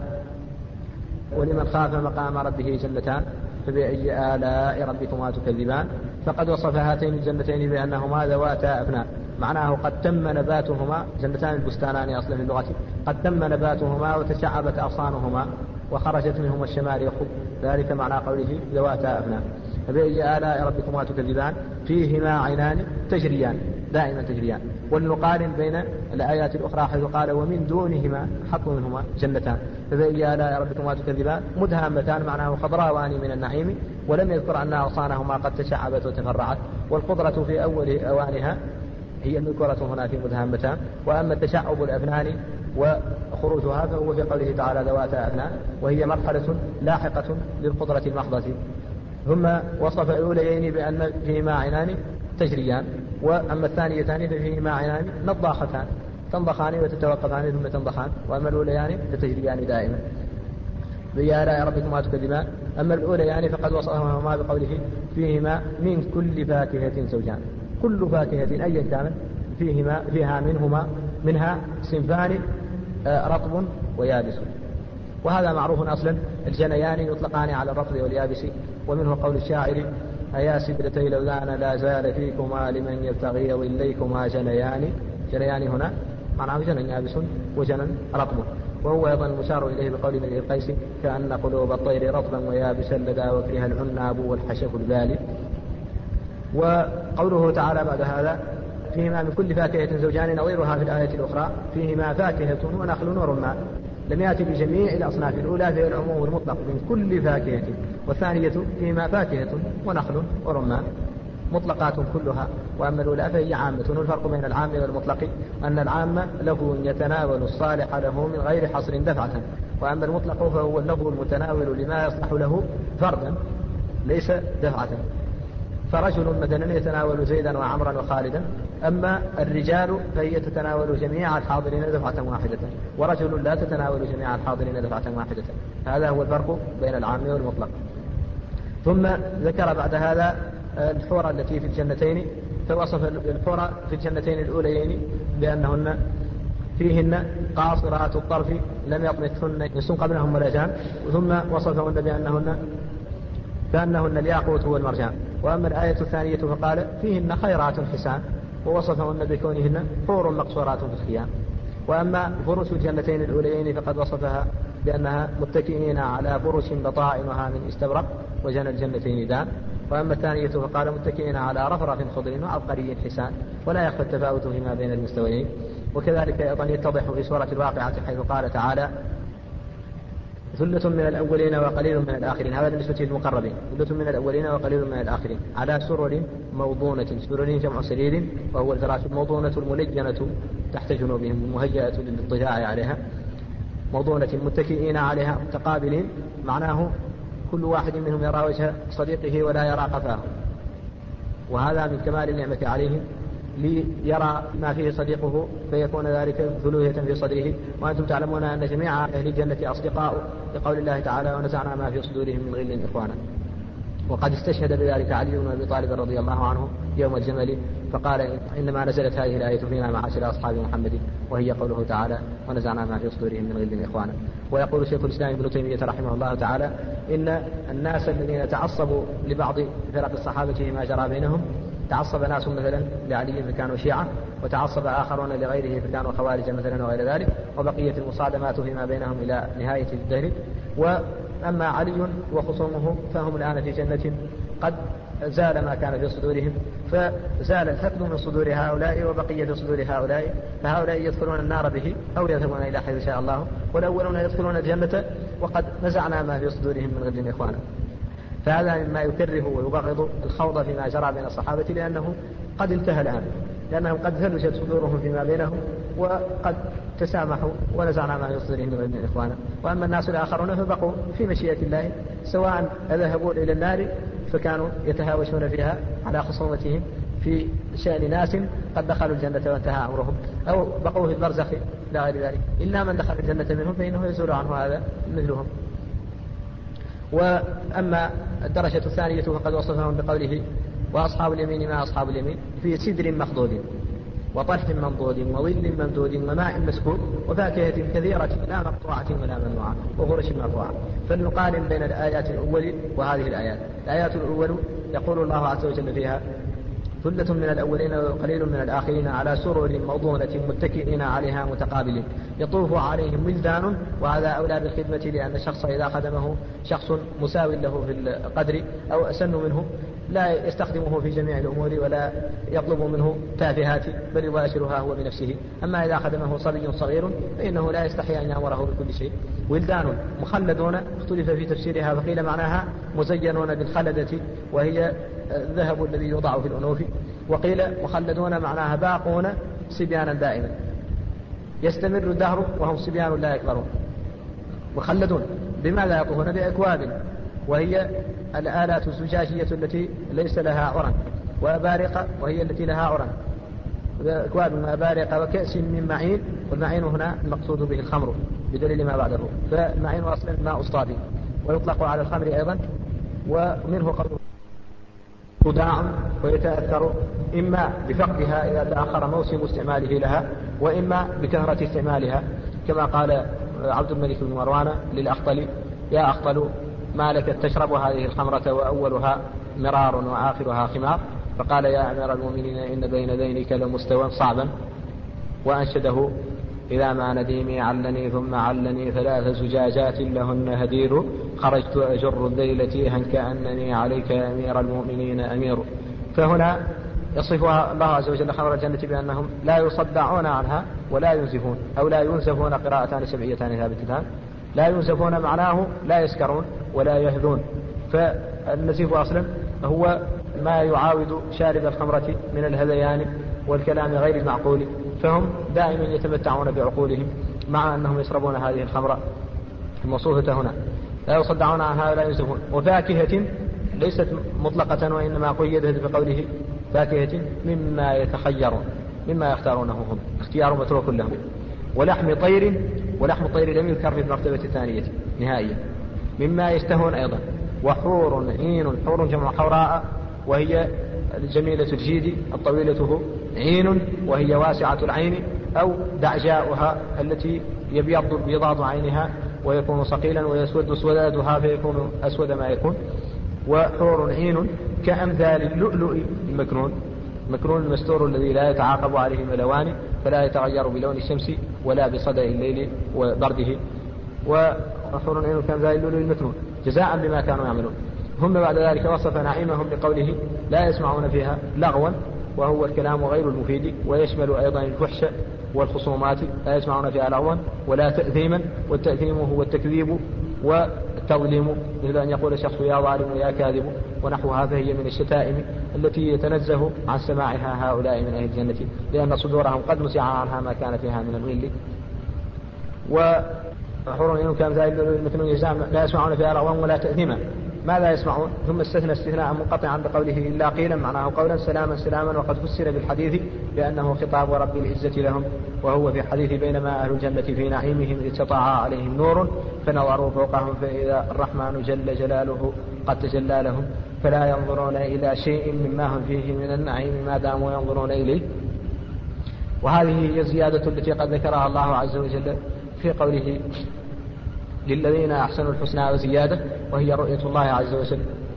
S2: ولمن خاف مقام ربه جنتان فبأي آلاء ربكما تكذبان. فقد وصف هاتين الجنتين بأنهما ذواتا أبناء، معناه قد تم نباتهما، جنتان البستانان أصلا في اللغة، قد تم نباتهما وتشعبت أغصانهما وخرجت منهما الشماريخ، ذلك معنى قوله ذواتا أبناء. فبأي آلاء ربكما تكذبان فيهما عينان تجريان دائما تجريان. ولنقارن بين الآيات الأخرى حيث قال ومن دونهما حط منهما جنتان فبأي آلاء ربكما تكذبان مدهامتان، معناه خضراوان من النعيم، ولم يذكر أن أغصانهما قد تشعبت وتفرعت، والخضرة في أول أوانها هي المذكورة هنا في مدهامتان، وأما التشعب الأبنان وخروجها فهو في قوله تعالى ذواتا أبنان، وهي مرحلة لاحقة للخضرة المحضة. ثم وصف الأوليين بأن فيهما عينان تجريان، وأما الثانيتان ففيهما عينان نضاختان تنضخان وتتوقفان ثم تنضخان، وأما الأوليان فتجريان دائما. بأي آلاء ربكما تكذبان. أما الأوليان فقد وصفهما بقوله فيهما من كل فاكهة زوجان، كل فاكهة أيا كانت فيهما فيها منهما منها صنفان رطب ويابس. وهذا معروف أصلا، الجنيان يطلقان على الرطب واليابس، ومنه قول الشاعر أيا سدرتي لوذان لا زال فيكما لمن يبتغي ظليكما جنيان. جنيان هنا معناه جنى يابس وجنى رطب، وهو أيضا المشار إليه بقول ابن القيس كأن قلوب الطير رطبا ويابسا لدى وكره العناب والحشف البالي. وقوله تعالى بعد هذا فيهما من كل فاكهة زوجان نظيرها في الآية الأخرى فيهما فاكهة ونخل ورمان. لم يأتي بجميع الأصناف، الأولى في العموم المطلق من كل فاكهة، والثانية فيهما فاكهة ونخل ورمان مطلقات كلها، وأما الأولى فهي عامة. والفرق بين العام والمطلق أن العام له يتناول الصالح له من غير حصر دفعة، وأما المطلق فهو له المتناول لما يصلح له فردا ليس دفعة. فرجل مثلا يتناول زيدا وعمرا وخالدا، أما الرجال فهي تتناول جميع الحاضرين دفعة واحدة، ورجل لا تتناول جميع الحاضرين دفعة واحدة. هذا هو الفرق بين العام والمطلق. ثم ذكر بعد هذا الحور التي في الجنتين، فوصف الحور في الجنتين الأوليين بأنهن فيهن قاصرات الطرف لم يطمثهن إنس قبلهم ولا جان، ثم وصفهن بأنهن كأنهن الياقوت والمرجان. وأما الآية الثانية فقال فيهن خيرات حسان، ووصفهن بكونهن حور مقصورات في الخيام. وأما فرش الجنتين الأوليين فقد وصفها بأنها متكئين على فرش بطائنها من استبرق وجنى الجنتين دان. وأما الثانية فقال متكئين على رفرف خضر وعبقري حسان، ولا يخفى التفاوت فيما بين المستويين. وكذلك أيضا يتضح في سورة الواقعة حيث قال تعالى ثلة من الأولين وقليل من الآخرين، هذا بالنسبة للمقربين، ثلة من الأولين وقليل من الآخرين على سرر موضونة. سرر جمع سرير وهو الفراش، الموضونة الملجنة تحت جنوبهم المهيئة للاضطجاع عليها، موضونة متكئين عليها متقابلين، معناه كل واحد منهم يرى وجه صديقه ولا يرى قفاه، وهذا من كمال النعمة عليهم ليرى ما فيه صديقه فيكون ذلك ذلوية في صدره. وأنتم تعلمون أن جميع أهل الجنة أصدقاء، لقول الله تعالى ونزعنا ما في صدورهم من غل إخوانا. وقد استشهد بذلك علي بن أبي طالب رضي الله عنه يوم الجمل، فقال إنما نزلت هذه الآية فينا معاشر أصحاب محمد، وهي قوله تعالى ونزعنا ما في صدورهم من غل إخوانا. ويقول شيخ الإسلام ابن تيمية رحمه الله تعالى إن الناس الذين تعصبوا لبعض فرق الصحابة فيما جرى بينهم، تعصب ناس مثلا لعلي فكانوا شيعة، وتعصب آخرون لغيره فكانوا خوارج مثلا وغير ذلك، وبقية المصادمات فيما بينهم إلى نهاية الدهر. وأما علي وخصومه فهم الآن في جنة قد زال ما كان في صدورهم، فزال الحقد من صدور هؤلاء وبقية في صدور هؤلاء، فهؤلاء يدخلون النار به أو يذهبون إلى حيث شاء الله، والأولون يدخلون الجنة وقد نزعنا ما في صدورهم من غل إخوانا. فهذا مما يكره ويبغض الخوض فيما جرى بين الصحابة، لأنه قد انتهى الآن، لأنهم قد ثلجت صدورهم فيما بينهم وقد تسامحوا ونزعنا ما في صدورهم من غل إخوانا. وأما الناس الآخرون فبقوا في مشيئة الله، سواء ذهبوا إلى النار فكانوا يتهاوشون فيها على خصومتهم في شأن ناس قد دخلوا الجنة وانتهى أمرهم، أو بقوا في البرزخ لا غير ذلك، إلا من دخل الجنة منهم فإنه يزول عنه هذا مثلهم. وأما الدرجة الثانية فقد وصفهم بقوله وأصحاب اليمين ما أصحاب اليمين في سدر مخضود وطلح منضود وظل ممدود وماء مسكوب وفاكهة كثيرة لا مقطوعة ولا ممنوعة وفرش مرفوعة. فلنقارن بين الآيات الأول وهذه الآيات. الآيات الأول يقول الله عز وجل فيها ثلة من الأولين وقليل من الآخرين على سرر موضونة متكئين عليها متقابلين يطوف عليهم ولدان، وهذا أولى بالخدمة، لأن الشخص إذا خدمه شخص مساو له في القدر أو أسن منه لا يستخدمه في جميع الأمور ولا يطلب منه تافهات، بل يباشرها هو بنفسه. أما إذا خدمه صبي صغير فإنه لا يستحي أن يأمره بكل شيء. ولدان مخلدون اختلف في تفسيرها، فقيل معناها مزينون بالخلدة وهي الذهب الذي يوضع في الأنوف، وقيل مخلدون معناها باقون صبيانا دائما يستمر الدهر وهم صبيان لا يكبرون. مخلدون بماذا يطوفون؟ بأكواب، وهي الآلات الزجاجية التي ليس لها عرى، وأبارق وهي التي لها عرى، أكواب وأبارق وكأس من معين. والمعين هنا المقصود به الخمر بدليل ما بعده، فالمعين أصلا ماء الصافي ويطلق على الخمر أيضا. ومنه قوله خداع، ويتأثر إما بفقدها إذا تأخر موسم استعماله لها، وإما بكثرة استعمالها، كما قال عبد الملك بن مروان للأخطل يا أخطل ما لك تشرب هذه الخمرة وأولها مرار وآخرها خمار، فقال يا أمير المؤمنين إن بين ذينك لمستوى صعبا، وأنشده إذا ما نديمي علني ثم علني ثلاث زجاجات لهن هدير خرجت أجر الذيلة هن كأنني عليك يا أمير المؤمنين أمير. فهنا يصفها الله عز وجل خبر الجنة بأنهم لا يصدعون عنها ولا ينزفون، أو لا ينزفون قراءتان سبعيتان ثابتتان. لا ينزفون معناه لا يسكرون ولا يهذون، فالنزيف أصلا هو ما يعاود شارب الخمرة من الهذيان والكلام غير المعقول، فهم دائما يتمتعون بعقولهم مع أنهم يشربون هذه الخمرة الموصوفة هنا. لا يصدعون عنها ولا ينزفون. وفاكهة ليست مطلقة، وإنما قيدت بقوله فاكهة مما يتخيرون، مما يختارونه هم، اختيار متروك لهم. ولحم طير، ولحم الطير لم يذكر في المرتبة الثانية نهائيا، مما يشتهون أيضا. وحور عين، حور جمع حوراء وهي الجميلة الجيد الطويلة عين وهي واسعة العين، أو دعجاؤها التي يبيض بيضاد عينها ويكون صقيلا ويسود سودادها فيكون أسود ما يكون. وحور عين كأمثال اللؤلؤ المكنون، المكنون المستور الذي لا يتعاقب عليه ملوان فلا يتغير بلون الشمس ولا بصدى الليل وبرده. وحور عين كأمثال اللؤلؤ المكنون جزاء بما كانوا يعملون. هم بعد ذلك وصف نعيمهم بقوله لا يسمعون فيها لغوا، وهو الكلام غير المفيد، ويشمل أيضا الفحش والخصومات. لا يسمعون فيها لغوا ولا تأثيما، والتأثيم هو التكذيب والتظليم، مثل أن يقول الشخص يا ظالم يا كاذب ونحوها، فهي من الشتائم التي يتنزه عن سماعها هؤلاء من أهل الجنة، لأن صدورهم قد مسع عنها ما كان فيها من الغل. وحور عين كأمثال المكنون لا يسمعون فيها لغوا ولا تأثيما. ماذا يسمعون؟ ثم استثنى استثناء منقطعا بقوله إلا قيلا، معناه قولا سلاما سلاما، وقد فسر بالحديث بأنه خطاب رب العزة لهم، وهو في حديث بينما أهل الجنة في نعيمهم إذ تطاعى عليهم نور فنظروا فوقهم فإذا الرحمن جل جلاله قد تجلى لهم. فلا ينظرون إلى شيء مما هم فيه من النعيم ما داموا ينظرون إليه. وهذه هي الزيادة التي قد ذكرها الله عز وجل في قوله للذين أحسنوا الحسنى وزيادة، وهي رؤية الله عز وجل.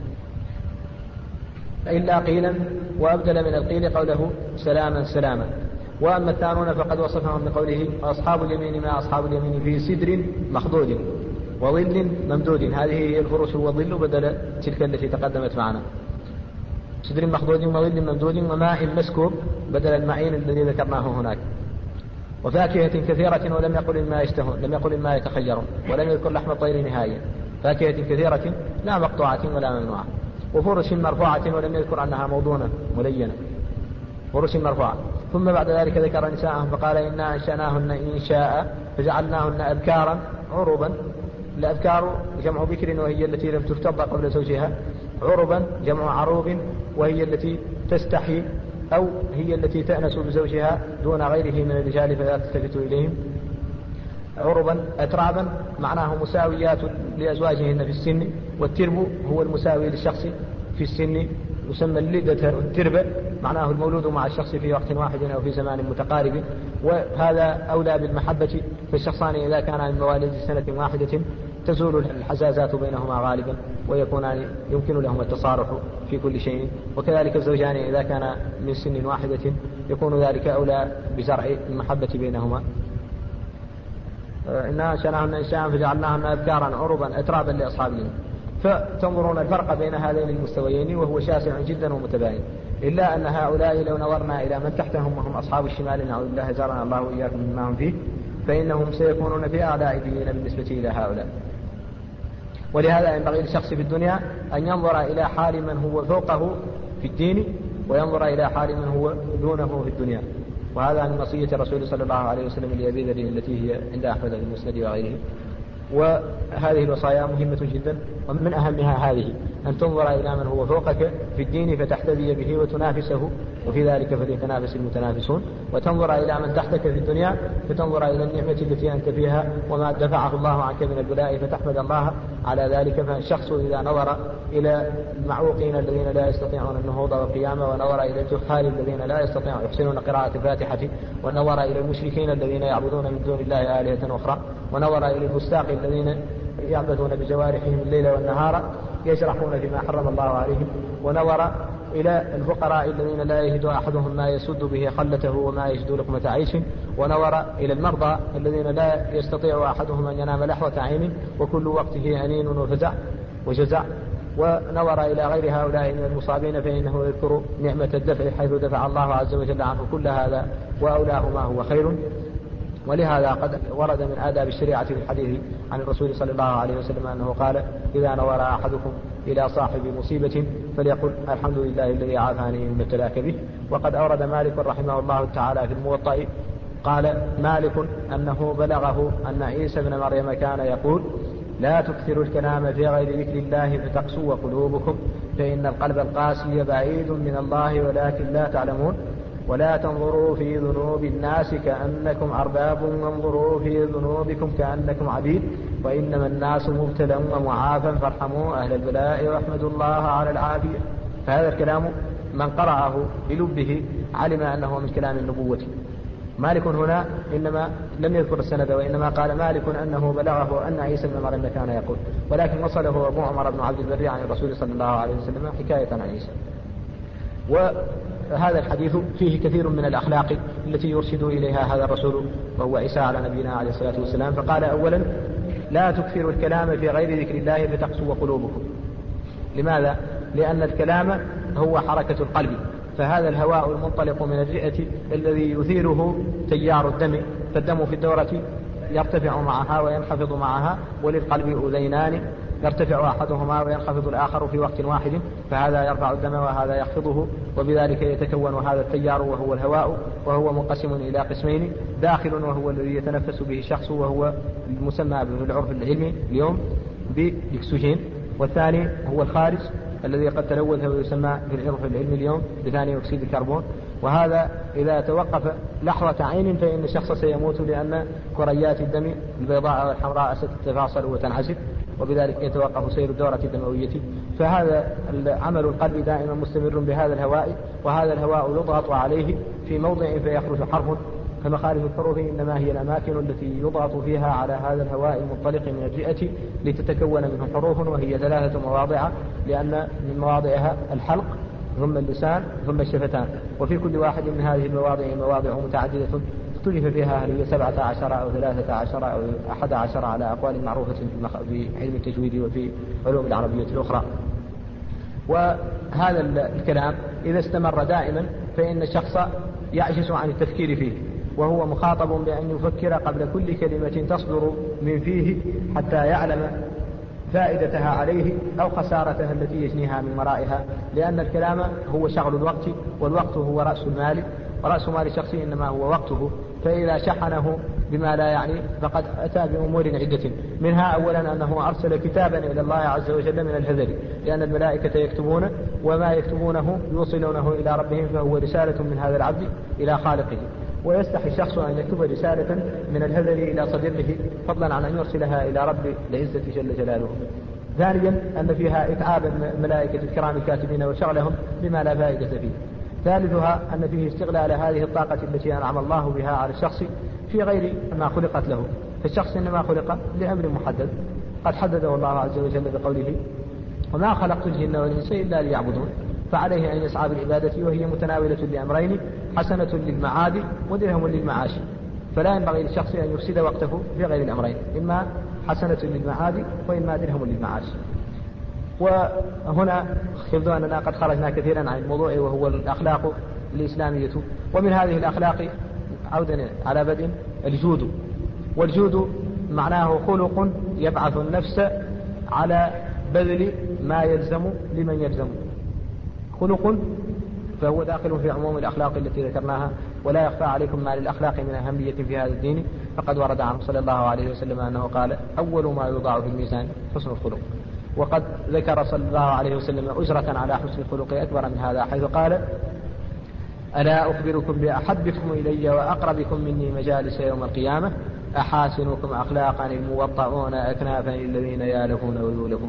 S2: إلا قيلا وأبدل من القيل قوله سلاما سلاما. وأما الثانون فقد وصفهم بقوله أصحاب اليمين ما أصحاب اليمين في سدر مخضود وظل ممدود. هذه هي الفرش والظل بدل تلك التي تقدمت معنا. سدر مخضود وظل ممدود وماء مسكوب بدل المعين الذي ذكرناه هناك. وفاكهة كثيرة ولم يقل الماء يشتهون، لم يقل الماء يتخيرون، ولم يذكر لحم الطير نهائيا. فاكهة كثيرة لا مقطوعة ولا ممنوعة. وفرش مرفوعة ولم يذكر أنها موضونة ملينة، فرش مرفوعة. ثم بعد ذلك ذكر نساءهم فقال إنا أنشأناهن إنشاء فجعلناهن أبكارا عربا. الأبكار جمع بكر وهي التي لم ترتضى قبل زوجها، عربا جمع عروب وهي التي تستحي أو هي التي تأنس بزوجها دون غيره من الرجال فلا تلتفت إليهم. عربا أترابا معناه مساويات لأزواجهن في السن، والترب هو المساوي للشخص في السن، يسمى اللدة التربة، معناه المولود مع الشخص في وقت واحد أو في زمان متقارب. وهذا أولى بالمحبة، فالشخصان إذا كانا من مواليد سنة واحدة تزول الحزازات بينهما غالبا ويكونان يمكن لهما التصارح في كل شيء. وكذلك الزوجان إذا كان من سن واحدة يكون ذلك أولى بزرع المحبة بينهما. إنا أنشأناهن إنشاء فجعلناهن أبكارا عربا أترابا لأصحاب اليمين. فتنظرون الفرق بين هذين المستويين وهو شاسع جدا ومتباين. إلا أن هؤلاء لو نظرنا إلى من تحتهم وهم أصحاب الشمال نعوذ بالله جارنا الله وإياكم مما هم فيه فإنهم سيكونون في أعلى عليين بالنسبة إلى هؤلاء. ولهذا ينبغي للشخص في الدنيا أن ينظر إلى حال من هو فوقه في الدين وينظر إلى حال من هو دونه في الدنيا. وهذا من وصية الرسول صلى الله عليه وسلم لأبي ذر التي هي عند أحمد بن المسند وغيره. وهذه الوصايا مهمة جدا، ومن أهمها هذه أن تنظر إلى من هو فوقك في الدين فتحتذي به وتنافسه، وفي ذلك فليتنافس المتنافسون. وتنظر إلى من تحتك في الدنيا فتنظر إلى النعمة التي أنت فيها وما دفعه الله عنك من البلاء فتحمد الله على ذلك. فالشخص إذا نظر إلى المعوقين الذين لا يستطيعون النهوض والقيام، ونظر إلى الجهال الذين لا يستطيعون يحسنون قراءة الفاتحة، ونظر إلى المشركين الذين يعبدون من دون الله آلهة أخرى، ونظر إلى الفساق الذين يعبدون بجوارحهم الليل والنهار يجرحون فيما حرم الله عليهم، ونظر إلى الفقراء الذين لا يجد أحدهم ما يسد به خلته وما يجد لقمة عيش، ونظر إلى المرضى الذين لا يستطيع أحدهم أن ينام لحظة عين وكل وقته أنين وفزع وجزع، ونظر إلى غير هؤلاء من المصابين فإنه يذكر نعمة الدفع حيث دفع الله عز وجل عنه كل هذا وأولاه ما هو خير. ولهذا قد ورد من آداب الشريعة في الحديث عن الرسول صلى الله عليه وسلم أنه قال إذا نظر أحدكم إلى صاحب مصيبة فليقل الحمد لله الذي عافاني مما ابتلاك به. وقد أورد مالك رحمه الله تعالى في الموطأ قال مالك أنه بلغه أن عيسى بن مريم كان يقول لا تكثروا الكلام في غير ذكر الله فتقسو قلوبكم فإن القلب القاسي بعيد من الله ولكن لا تعلمون. ولا تنظروا في ذنوب الناس كأنكم أرباب وانظروا في ذنوبكم كأنكم عبيد وإنما الناس مبتلى ومعافى فارحموا أهل البلاء واحمدوا الله على العافية. فهذا الكلام من قرأه بلبه علم أنه من كلام النبوة. مالك هنا إنما لم يذكر السند وإنما قال مالك أنه بلغه أن عيسى بن مريم كان يقول، ولكن وصله أبو عمر بن عبد البر عن الرسول صلى الله عليه وسلم حكاية عن عيسى. وهذا الحديث فيه كثير من الأخلاق التي يرشد إليها هذا الرسول وهو عيسى على نبينا عليه الصلاة والسلام. فقال أولا لا تكثروا الكلام في غير ذكر الله فتقسو قلوبكم. لماذا؟ لأن الكلام هو حركة القلب، فهذا الهواء المنطلق من الرئة الذي يثيره تيار الدم، فالدم في الدورة يرتفع معها وينخفض معها، وللقلب أذينان يرتفع أحدهما وينخفض الآخر في وقت واحد، فهذا يرفع الدم وهذا يخفضه، وبذلك يتكون هذا التيار وهو الهواء، وهو منقسم إلى قسمين: داخل وهو الذي يتنفس به الشخص وهو المسمى بالعرف العلمي اليوم بالأكسجين، والثاني هو الخارج الذي قد تلوث ويسمى في العرف العلمي اليوم بثاني أكسيد الكربون. وهذا إذا توقف لحظة عين فإن الشخص سيموت، لأن كريات الدم البيضاء والحمراء ستتفاصل وتنعزل، وبذلك يتوقف سير الدورة الدموية. فهذا عمل القلب دائما مستمر بهذا الهواء، وهذا الهواء يضغط عليه في موضع فيخرج حرف، فمخارج الحروف إنما هي الأماكن التي يضغط فيها على هذا الهواء المنطلق من الرئة لتتكون منه حروف، وهي ثلاثة مواضع، لأن من مواضعها الحلق ثم اللسان ثم الشفتان، وفي كل واحد من هذه المواضع مواضع متعددة اختلف فيها هل هي سبعة عشر أو ثلاثة عشر أو أحد عشر على أقوال معروفة في علم التجويد وفي علوم العربية الأخرى. وهذا الكلام إذا استمر دائما فإن الشخص يعجز عن التفكير فيه، وهو مخاطب بأن يفكر قبل كل كلمة تصدر من فيه حتى يعلم فائدتها عليه أو خسارتها التي يجنيها من ورائها، لأن الكلام هو شغل الوقت، والوقت هو رأس المال، ورأس مال الشخص إنما هو وقته، فإذا شحنه بما لا يعني فقد أتى بأمور عدة، منها أولا أنه أرسل كتابا إلى الله عز وجل من الهذل، لأن الملائكة يكتبون وما يكتبونه يوصلونه إلى ربهم، فهو رسالة من هذا العبد إلى خالقه، ويستحي الشخص أن يكتب رسالة من الهذل إلى صديقه فضلا عن أن يرسلها إلى رب العزة جل جلاله. ثانيا أن فيها إتعاب الملائكة الكرام الكاتبين وشغلهم بما لا فائدة فيه. ثالثها أن فيه استغلال هذه الطاقة التي أنعم الله بها على الشخص في غير ما خلقت له، فالشخص إنما خلق لأمر محدد قد حدده الله عز وجل بقوله وما خلقت الجن والإنس إلا ليعبدون، فعليه أن يسعى بالعبادة، وهي متناولة لأمرين، حسنة للمعاد ودرهم للمعاش، فلا ينبغي للشخص أن يفسد وقته في غير الأمرين، إما حسنة للمعاد وإما درهم للمعاش. وهنا يبدو أننا قد خرجنا كثيرا عن الموضوع، وهو الأخلاق الإسلامية. ومن هذه الأخلاق عودا على بدء الجود، والجود معناه خلق يبعث النفس على بذل ما يلزم لمن يلزم، خلق فهو داخل في عموم الأخلاق التي ذكرناها، ولا يخفى عليكم ما للأخلاق من أهمية في هذا الدين، فقد ورد عنه صلى الله عليه وسلم أنه قال أول ما يوضع في الميزان حسن الخلق، وقد ذكر صلى الله عليه وسلم أجرة على حسن الخلق أكبر من هذا، حيث قال ألا أخبركم بأحبكم إلي وأقربكم مني مجالس يوم القيامة أحاسنكم أخلاقا الموطئون أكنافا الذين يالفون ويولفون.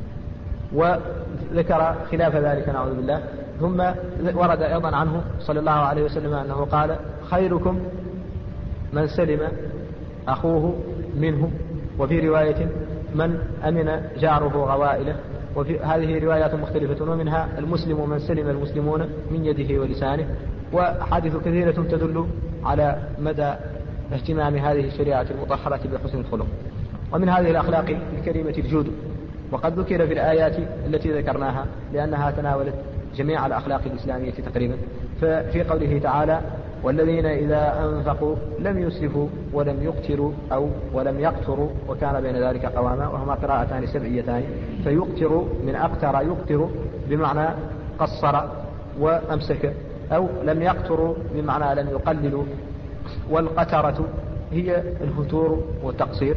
S2: وذكر خلاف ذلك نعوذ بالله. ثم ورد أيضا عنه صلى الله عليه وسلم أنه قال خيركم من سلم أخوه منه، وفي رواية من أمن جاره غوائله، وفي هذه روايات مختلفة، ومنها المسلم من سلم المسلمون من يده ولسانه. وحادث كثيرة تدل على مدى اهتمام هذه الشريعة المطهرة بحسن الخلق. ومن هذه الأخلاق الكريمة الجود، وقد ذكر في الآيات التي ذكرناها لأنها تناولت جميع الأخلاق الإسلامية تقريبا. ففي قوله تعالى والذين إذا أنفقوا لم يسرفوا ولم يقتروا أو ولم يقتروا وكان بين ذلك قواما، وهما قراءتان سبعيتان، فيقتر من أقتر يقتر بمعنى قصر وأمسك، أو لم يقتروا بمعنى لم يقللوا. والقترة هي الفتور والتقصير.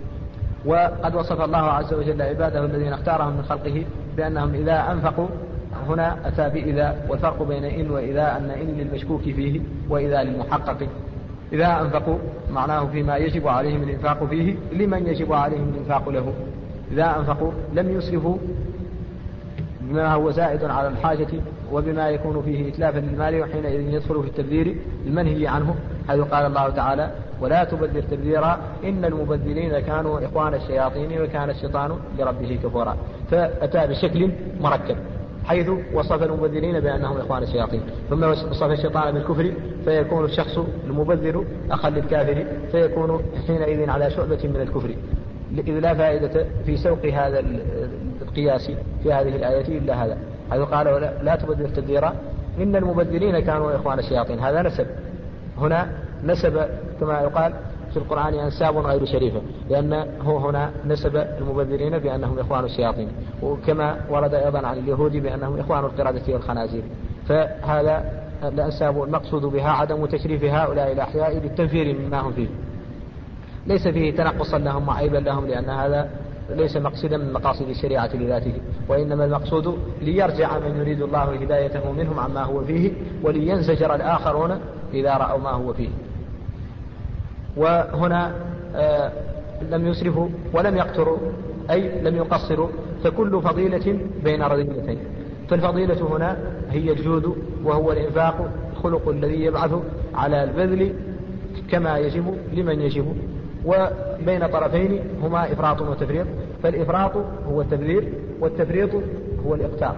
S2: وقد وصف الله عز وجل عباده الذين اختارهم من خلقه بأنهم إذا أنفقوا، هنا أتى بإذا، والفرق بين إن وإذا أن إن للمشكوك فيه وإذا للمحقق. إذا أنفقوا معناه فيما يجب عليهم الإنفاق فيه لمن يجب عليهم الإنفاق له. إذا أنفقوا لم يسرفوا بما هو زائد على الحاجة وبما يكون فيه إتلافا للمال، وحينئذ يدخل في التبذير المنهي عنه، حيث قال الله تعالى ولا تبذر تبذيرا إن المبذرين كانوا إخوان الشياطين وكان الشيطان لربه كفورا. فأتى بشكل مركب، حيث وصف المبذرين بأنهم إخوان الشياطين، ثم وصف الشيطان بالكفر، فيكون الشخص المبذر أخا للكافر، فيكون حينئذ على شعبة من الكفر، إذ لا فائدة في سوق هذا القياس في هذه الآية إلا هذا، حيث قال لا تبذر تبذيرا إن المبذرين كانوا إخوان الشياطين. هذا نسب، هنا نسب كما يقال في القرآن أنساب غير شريفة، لأنه هنا نسب المبذرين بأنهم إخوان الشياطين، وكما ورد أيضا عن اليهود بأنهم إخوان القردة والخنازير. فهذا الأنساب المقصود بها عدم تشريف هؤلاء الأحياء بالتنفير مما هم فيه، ليس فيه تنقصا لهم وعيبا لهم، لأن هذا ليس مقصدا من مقاصد الشريعة لذاته، وإنما المقصود ليرجع من يريد الله هدايته منهم عما هو فيه، ولينزجر الآخرون إذا رأوا ما هو فيه. وهنا لم يسرفوا ولم يقتروا أي لم يقصروا، فكل فضيلة بين رذيلتين. فالفضيلة هنا هي الجود، وهو الإنفاق، الخلق الذي يبعث على البذل كما يجب لمن يجب، وبين طرفين هما إفراط وتفريط، فالإفراط هو التبذير والتفريط هو الإقتار.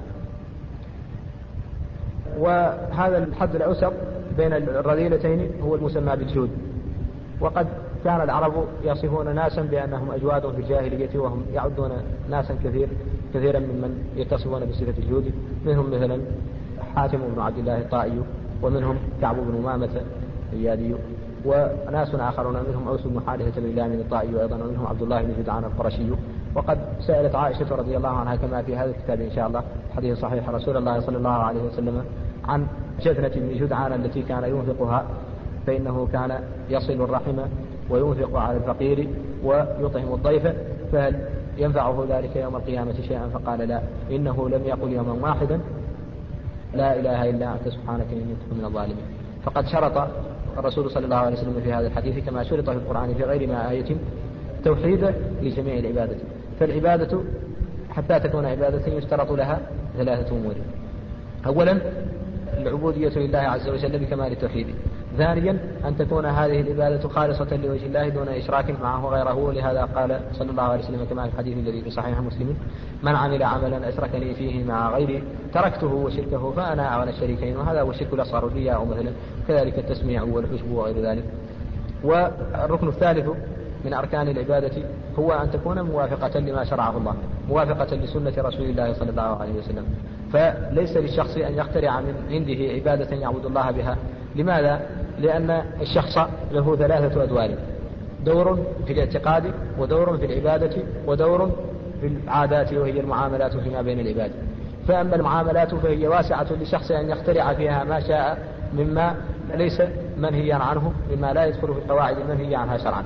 S2: وهذا الحد الأوسط بين الرذيلتين هو المسمى بالجود. وقد كان العرب يصفون ناسا بأنهم أجواد في الجاهلية، وهم يعدون ناسا كثير كثيرا ممن يتصفون بصفة الجود، منهم مثلا حاتم بن عبد الله الطائي، ومنهم كعب بن أمامة اليادي، وناس آخرون منهم أوس بن حارثة بن لام الطائي أيضا، ومنهم عبد الله بن جدعان القرشي. وقد سألت عائشة رضي الله عنها كما في هذا الكتاب إن شاء الله حديث صحيح رسول الله صلى الله عليه وسلم عن جذنة بن جدعان التي كان ينفقها، فإنه كان يصل الرحم وينفق على الفقير ويطعم الضيف، فهل ينفعه ذلك يوم القيامة شيئا؟ فقال لا، إنه لم يقل يوما واحدا لا إله إلا أنت سبحانك إني كنت من الظالمين. فقد شرط الرسول صلى الله عليه وسلم في هذا الحديث كما شرط في القرآن في غير ما آية توحيد لجميع العبادة. فالعبادة حتى تكون عبادة يشترط لها ثلاثة أمور: أولا العبودية لله عز وجل بكمال التوحيد، ثانيا أن تكون هذه العبادة خالصة لوجه الله دون إشراك معه غيره، ولهذا قال صلى الله عليه وسلم كما في الحديث الذي في صحيح مسلم: من عمل عملا أشركني فيه مع غيري تركته وشركه فأنا أغنى الشريكين. وهذا هو الشرك الأصغر الرياء مثلا، كذلك التسميع والحجب وغير ذلك. والركن الثالث من أركان العبادة هو أن تكون موافقة لما شرعه الله، موافقة لسنة رسول الله صلى الله عليه وسلم. فليس للشخص أن يخترع من عنده عبادة يعبد الله بها. لماذا؟ لأن الشخص له ثلاثة أدوار: دور في الاعتقاد، ودور في العبادة، ودور في العادات وهي المعاملات فيما بين العباد. فأما المعاملات فهي واسعة للشخص أن يخترع فيها ما شاء مما ليس منهيا عنه، مما لا يدخل في القواعد المنهية عنها شرعا.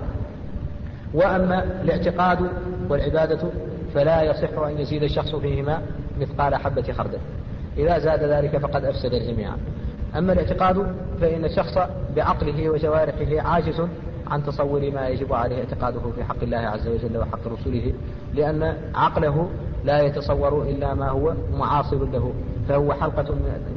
S2: وأما الاعتقاد والعبادة فلا يصح أن يزيد الشخص فيهما مثقال حبة خردل، إذا زاد ذلك فقد أفسد الجميع. أما الاعتقاد فإن الشخص بعقله وجوارحه عاجز عن تصور ما يجب عليه اعتقاده في حق الله عز وجل وحق رسوله، لأن عقله لا يتصور إلا ما هو معاصر له، فهو حلقة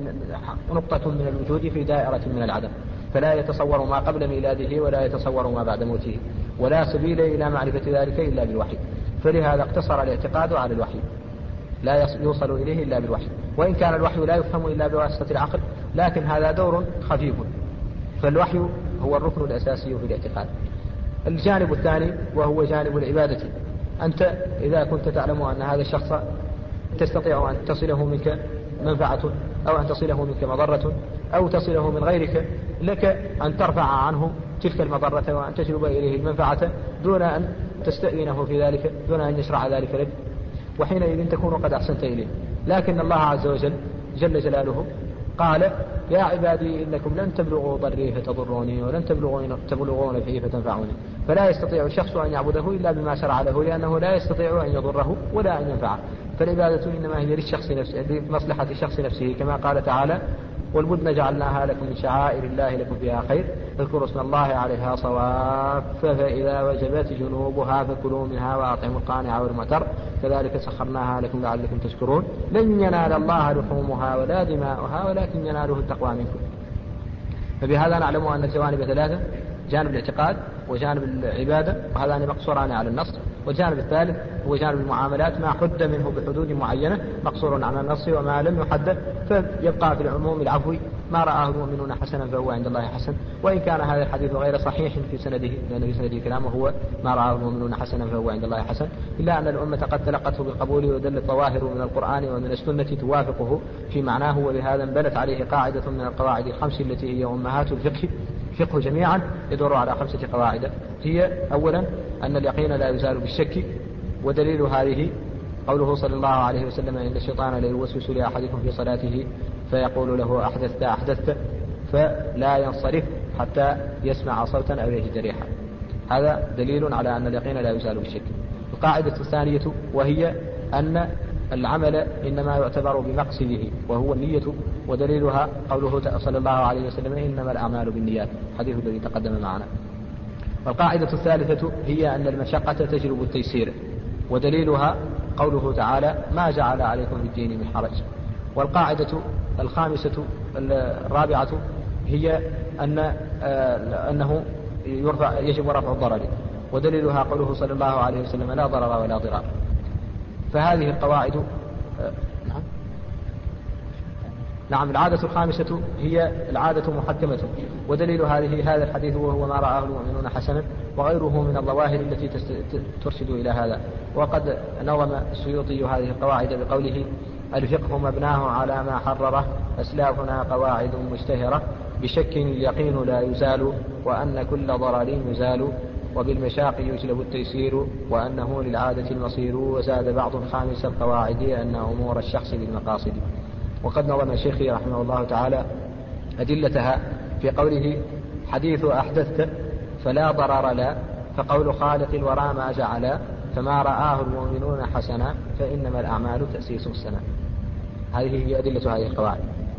S2: نقطة من الوجود في دائرة من العدم، فلا يتصور ما قبل ميلاده ولا يتصور ما بعد موته، ولا سبيل إلى معرفة ذلك إلا بالوحي. فلهذا اقتصر الاعتقاد على الوحي، لا يوصل إليه إلا بالوحي، وإن كان الوحي لا يفهم إلا بواسطة العقل، لكن هذا دور خفيف. فالوحي هو الركن الأساسي في الاعتقاد. الجانب الثاني وهو جانب العبادة: أنت إذا كنت تعلم أن هذا الشخص تستطيع أن تصله منك منفعة أو أن تصله منك مضرة أو تصله من غيرك، لك أن ترفع عنه تلك المضرة وأن تجلب إليه المنفعة دون أن تستأذنه في ذلك، دون أن يشرع ذلك لك، وحينئذ تكون قد أحسنت إليه. لكن الله عز وجل جل جلاله قال: يا عبادي إنكم لن تبلغوا ضري فتضروني ولن تبلغوا نفعي فتنفعوني. فلا يستطيع الشخص أن يعبده إلا بما شرع له، لأنه لا يستطيع أن يضره ولا أن ينفعه. فالعبادة إنما هي للشخص نفسه، لمصلحة الشخص نفسه، كما قال تعالى: والبدن جعلناها لكم من شعائر الله لكم فيها خير اذكروا اسم الله عليها صواف فإذا وجبت جنوبها فكلوا منها وأطعموا القانع والمعتر كذلك سخرناها لكم لعلكم تشكرون لن ينال الله لحومها ولا دماؤها ولكن يناله التقوى منكم. فبهذا نعلم أن الجوانب ثلاثة: جانب الاعتقاد وجانب العبادة، وهذان مقصوران على النص. والجانب الثالث هو جانب المعاملات، ما حد منه بحدود معينة مقصور على النص، وما لم يحدد فيبقى في العموم العفوي: ما رآه المؤمنون حسنا فهو عند الله حسن. وإن كان هذا الحديث غير صحيح في سنده، لأن في سنده كلامه هو ما رآه المؤمنون حسنا فهو عند الله حسن، إلا أن الأمة قد تلقته بالقبول ودل الظواهر من القرآن ومن السنة توافقه في معناه، ولهذا انبنت عليه قاعدة من القواعد الخمس التي هي أمهات الفقه. الفقه جميعا يدور على خمسة قواعد: هي أولا أن اليقين لا يزال بالشك، ودليل هذه قوله صلى الله عليه وسلم: إن الشيطان ليوسوس لأحدكم في صلاته فيقول له أحدثت أحدثت فلا ينصرف حتى يسمع صوتا أو يجد ريحا. هذا دليل على أن اليقين لا يزال بالشك. القاعدة الثانية وهي أن العمل إنما يعتبر بمقصده وهو النية، ودليلها قوله صلى الله عليه وسلم: إنما الأعمال بالنيات، حديث الذي تقدم معنا. والقاعدة الثالثة هي أن المشقة تجلب التيسير، ودليلها قوله تعالى ما جعل عليكم في الدين من حرج. والقاعدة الخامسة الرابعة هي أن أنه يرفع يجب رفع الضرر، ودليلها قوله صلى الله عليه وسلم لا ضرر ولا ضرار. فهذه القواعد نعم نعم العادة الخامسة هي العادة محكمة، ودليل هذه هذا الحديث وهو ما رآه المؤمنون حسنا، وغيره من الظواهر التي ترشد إلى هذا. وقد نظم السيوطي هذه القواعد بقوله الفقه مبناه على ما حرره أسلافنا قواعد مشتهرة، بشك اليقين لا يزال، وأن كل ضرر يزال، وبالمشاق يجلب التيسير، وأنه للعادة المصير. وزاد بعض خامس القواعد أن أمور الشخص بالمقاصد. وقد نظم شيخي رحمه الله تعالى أدلتها في قوله حديث أحدثت فلا ضرر لا، فقول خالق الورى ما جعل، فما رآه المؤمنون حسنا، فإنما الأعمال تأسيس السنة. هذه هي أدلة هذه القواعد.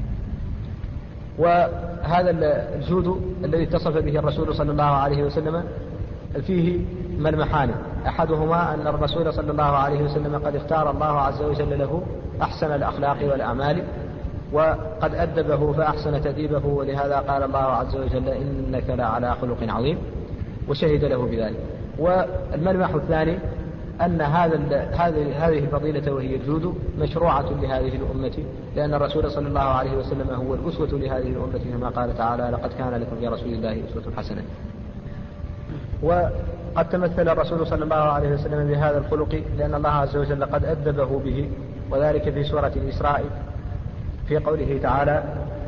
S2: وهذا الجود الذي اتصف به الرسول صلى الله عليه وسلم فيه ملمحان، أحدهما أن الرسول صلى الله عليه وسلم قد اختار الله عز وجل له أحسن الأخلاق والأعمال، وقد أدبه فأحسن تأديبه، ولهذا قال الله عز وجل إنك لعلى خلق عظيم، وشهد له بذلك. والملمح الثاني أن هذا هذه هذه الفضيلة وهي الجود مشروعة لهذه الأمة، لأن الرسول صلى الله عليه وسلم هو الأسوة لهذه الأمة، كما قال تعالى لقد كان لكم في رسول الله أسوة حسنة. وقد تمثل الرسول صلى الله عليه وسلم بهذا الخلق، لأن الله عز وجل قد أدبه به، وذلك في سورة الإسراء في قوله تعالى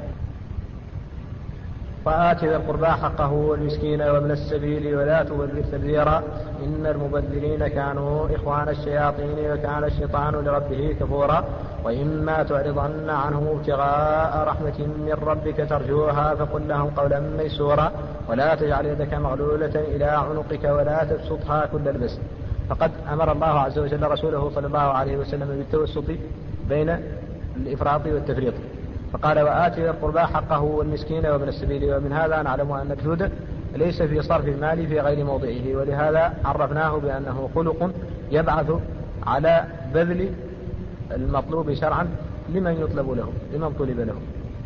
S2: وآت ذا القربى حقه والمسكين وابن السبيل ولا تبذر تبذيرا إن المبذرين كانوا إخوان الشياطين وكان الشيطان لربه كفورا وإما تعرضن عنهم ابتغاء رحمة من ربك ترجوها فقل لهم قولا ميسورا ولا تجعل يدك مغلولة إلى عنقك ولا تبسطها كل البسط. فقد أمر الله عز وجل رسوله صلى الله عليه وسلم بالتوسط بين الإفراط والتفريط، فقال وآت ذا القربى حقه والمسكين وابن السبيل. ومن هذا نعلم أن الجود ليس في صرف المال في غير موضعه، ولهذا عرفناه بأنه خلق يبعث على بذل المطلوب شرعا لمن يطلب له لمن طلب له.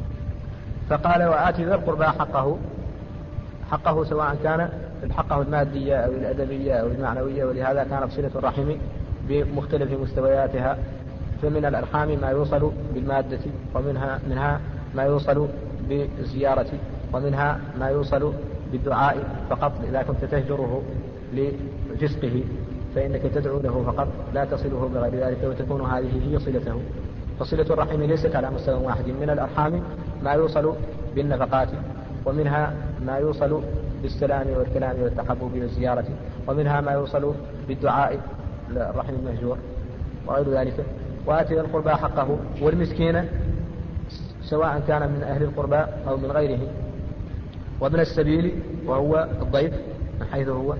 S2: فقال وآت ذا القربى حقه، حقه سواء كان حقه المادية أو الأدبية أو المعنوية، ولهذا كانت صلة الرحم بمختلف مستوياتها، فمن الأرحام ما يوصل بالمادة، ومنها منها ما يوصل بالزيارة، ومنها ما يوصل بالدعاء فقط إذا كنت تهجره لرزقه فإنك تدعو له فقط لا تصله بغير ذلك، وتكون هذه هي صلته. فصلة الرحم ليست على مستوى واحد، من الأرحام ما يوصل بالنفقات، ومنها ما يوصل بالسلام والكلام والتحبب والزيارة، ومنها ما يوصل بالدعاء الرحم المهجور وغير ذلك. وآت ذا القربى حقه والمسكين سواء كان من أهل القربى أو من غيره، وابن السبيل وهو الضيف من حيث هو،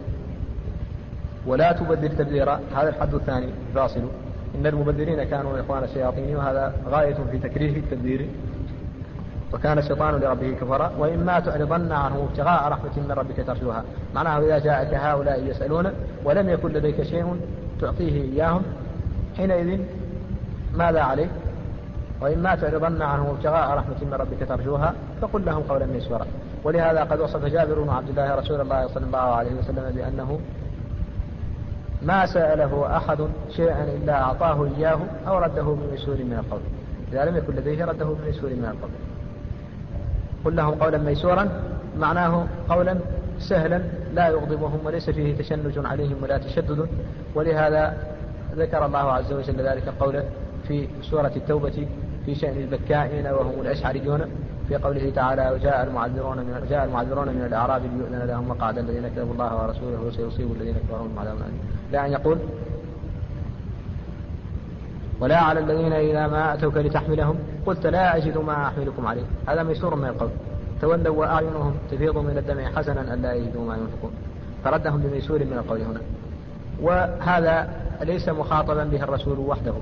S2: ولا تبذر تبذيرا. هذا الحد الثاني فاصل، إن المبذرين كانوا إخوان الشياطين، وهذا غاية في تكريه التبذير، وكان الشيطان لربه كفرا. وإما تعرضن عنه ابتغاء رحمة من ربك ترجوها، معناه إذا جاءك هؤلاء يسألون ولم يكن لديك شيء تعطيه إياهم حينئذ ماذا عليه؟ وإما تعرضن عنه ابتغاء رحمة من ربك ترجوها فقل لهم قولا ميسورا. ولهذا قد وصف جابر بن عبد الله رسول الله صلى الله عليه وسلم بأنه ما سأله أحد شيئا إلا أعطاه إياه أو رده بميسور من القول، إذا لم يكن لديه رده بميسور من القول. قل لهم قولا ميسورا معناه قولا سهلا لا يغضبهم وليس فيه تشنج عليهم ولا تشدد. ولهذا ذكر الله عز وجل ذلك القول في سورة التوبة في شأن البكائين وهم الأشعريون في قوله تعالى وجاء المعذرون من جاء المعذرون من الأعراب ليؤذن لهم وقعد الذين كذبوا الله ورسوله وسيصيب الذين كفروا من عذاب أليم. لا أن يقول ولا على الذين إذا ما أتوك لتحملهم قلت لا أجد ما أحملكم عليه، هذا ميسور من القول. تولوا وأعينهم تفيض من الدمع حزنا أن لا يجدوا ما ينفقون، فردهم بميسور من القول هنا. وهذا ليس مخاطبا به الرسول وحده،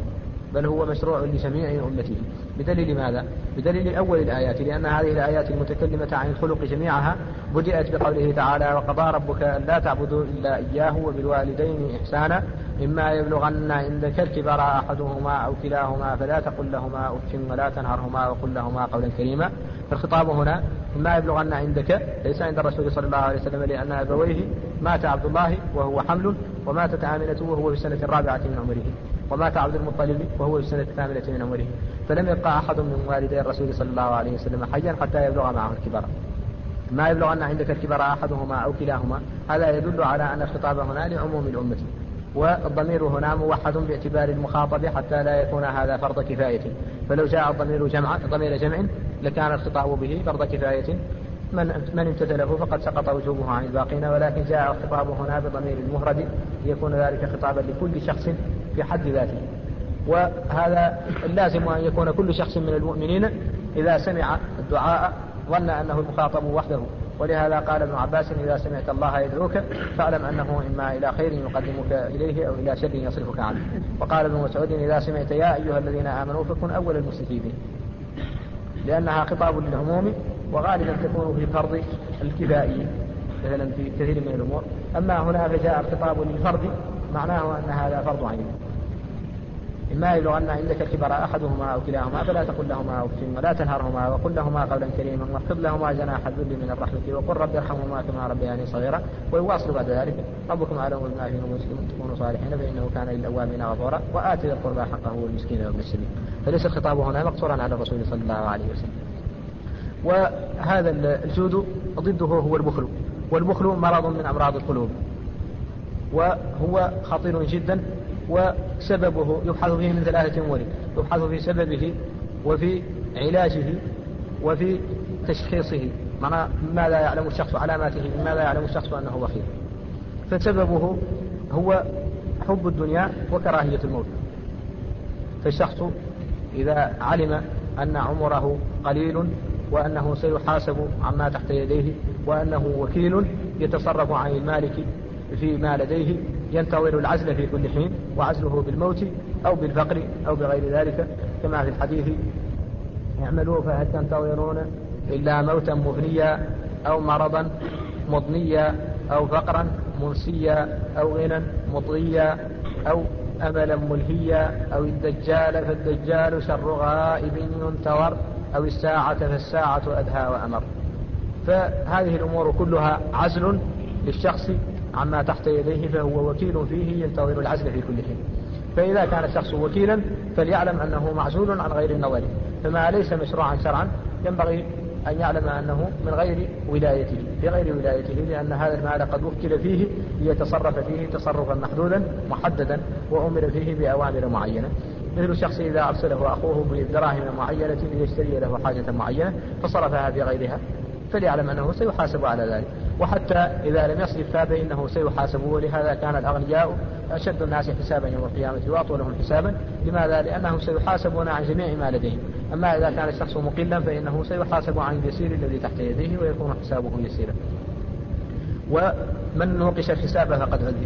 S2: بل هو مشروع لجميع أمته. بدليل ماذا؟ بدليل أول الآيات، لأن هذه الآيات المتكلمة عن الخلق جميعها بدأت بقوله تعالى: وقضى ربك ألا تعبدوا إلا إياه وبالوالدين إحسانا إما يبلغن عندك الكبر أحدهما أو كلاهما فلا تقل لهما أف ولا تنهرهما وقل لهما قولا كريما. فالخطاب هنا إما يبلغن عندك ليس عند الرسول صلى الله عليه وسلم، لأن أبويه مات عبد الله وهو حمل، وماتت آمنة وهو في السنة الرابعة من عمره، ومات عبد المطلب وهو في السنة الثامنة من عمره، فلم يبقى أحد من والدي الرسول صلى الله عليه وسلم حيا حتى يبلغ معه الكبر. ما يبلغن عندك الكبر أحدهما أو كلاهما، هذا يدل على أن الخطاب هنا لعموم الأمة، والضمير هنا موحد باعتبار المخاطب حتى لا يكون هذا فرض كفاية. فلو جاء الضمير جمع ضمير جمع لكان الخطاب به فرض كفاية، من من امتثله فقد سقط وجوبه عن الباقين، ولكن جاء الخطاب هنا بضمير المفرد ليكون ذلك خطابا لكل شخص في حد ذاته. وهذا اللازم أن يكون كل شخص من المؤمنين إذا سمع الدعاء ظن أنه المخاطب وحده، ولهذا قال ابن عباس: إذا سمعت الله يدعوك فاعلم أنه إما إلى خير يقدمك إليه أو إلى شر يصرفك عنه. وقال ابن مسعود: إذا سمعت يا أيها الذين آمنوا فكن أول المستجيبين، لأنها خطاب للعموم، وغالبا تكون في فرض الكفائي مثلا في كثير من الأمور. أما هنا فجاء الخطاب للفرد معناه أن هذا فرض عين. إما يبلغن عندك الكبر أحدهما أو كلاهما فلا تقل لهما أف ولا تنهرهما وقل لهما قولا كريما واخفض لهما جناح الذل من الرحمة وقل رب ارحمهما كما ربياني صغيرا. ويواصل بعد ذلك: ربكم أعلم بما في نفوسكم تكونوا صالحين فإنه كان للأوابين غفورا وآت ذا القربى حقه والمسكين وابن السبيل. فليس الخطاب هنا مقصورا على الرسول صلى الله عليه وسلم. وهذا الجود ضده هو البخل، والبخل مرض من أمراض القلوب، وهو خطير جدا، وسببه يبحث فيه من ثلاثة أمور: يبحث في سببه وفي علاجه وفي تشخيصه، معنى ماذا يعلم الشخص علاماته، ماذا يعلم الشخص أنه بخيل. فسببه هو حب الدنيا وكراهية الموت. فالشخص إذا علم أن عمره قليل وأنه سيحاسب عما تحت يديه وأنه وكيل يتصرف عن المالك فيما لديه، ينتظر العزل في كل حين، وعزله بالموت أو بالفقر أو بغير ذلك، كما في الحديث: اعملوا فهل تنتظرون إلا موتا مفنيا أو مرضا مضنيا أو فقرا منسيا أو غنى مطغيا أو أملا ملهيا أو الدجال فالدجال شر غائب ينتظر أو الساعة فالساعة أدهى وأمر. فهذه الأمور كلها عزل للشخص عما تحت يديه، فهو وكيل فيه ينتظر العزل في كل حين. فإذا كان الشخص وكيلا فليعلم أنه معزول عن غير النظر، فما ليس مشروعا شرعا ينبغي أن يعلم أنه من غير ولايته بغير ولايته، لأن هذا المال قد وكل فيه ليتصرف فيه تصرفا محدودا محددا وأمر فيه بأوامر معينة، مثل الشخص إذا أرسله أخوه بدراهم معينة ليشتري له حاجة معينة فصرفها في غيرها فليعلم أنه سيحاسب على ذلك. وحتى إذا لم يصرفها فإنه سيحاسب، ولهذا كان الأغنياء أشد الناس حسابا يوم القيامة وأطولهم حسابا. لماذا؟ لأنهم سيحاسبون عن جميع ما لديهم. أما إذا كان الشخص مقلا فإنه سيحاسب عن اليسير الذي تحت يديه ويكون حسابه يسيرا. ومن نوقش الحساب فقد هدي.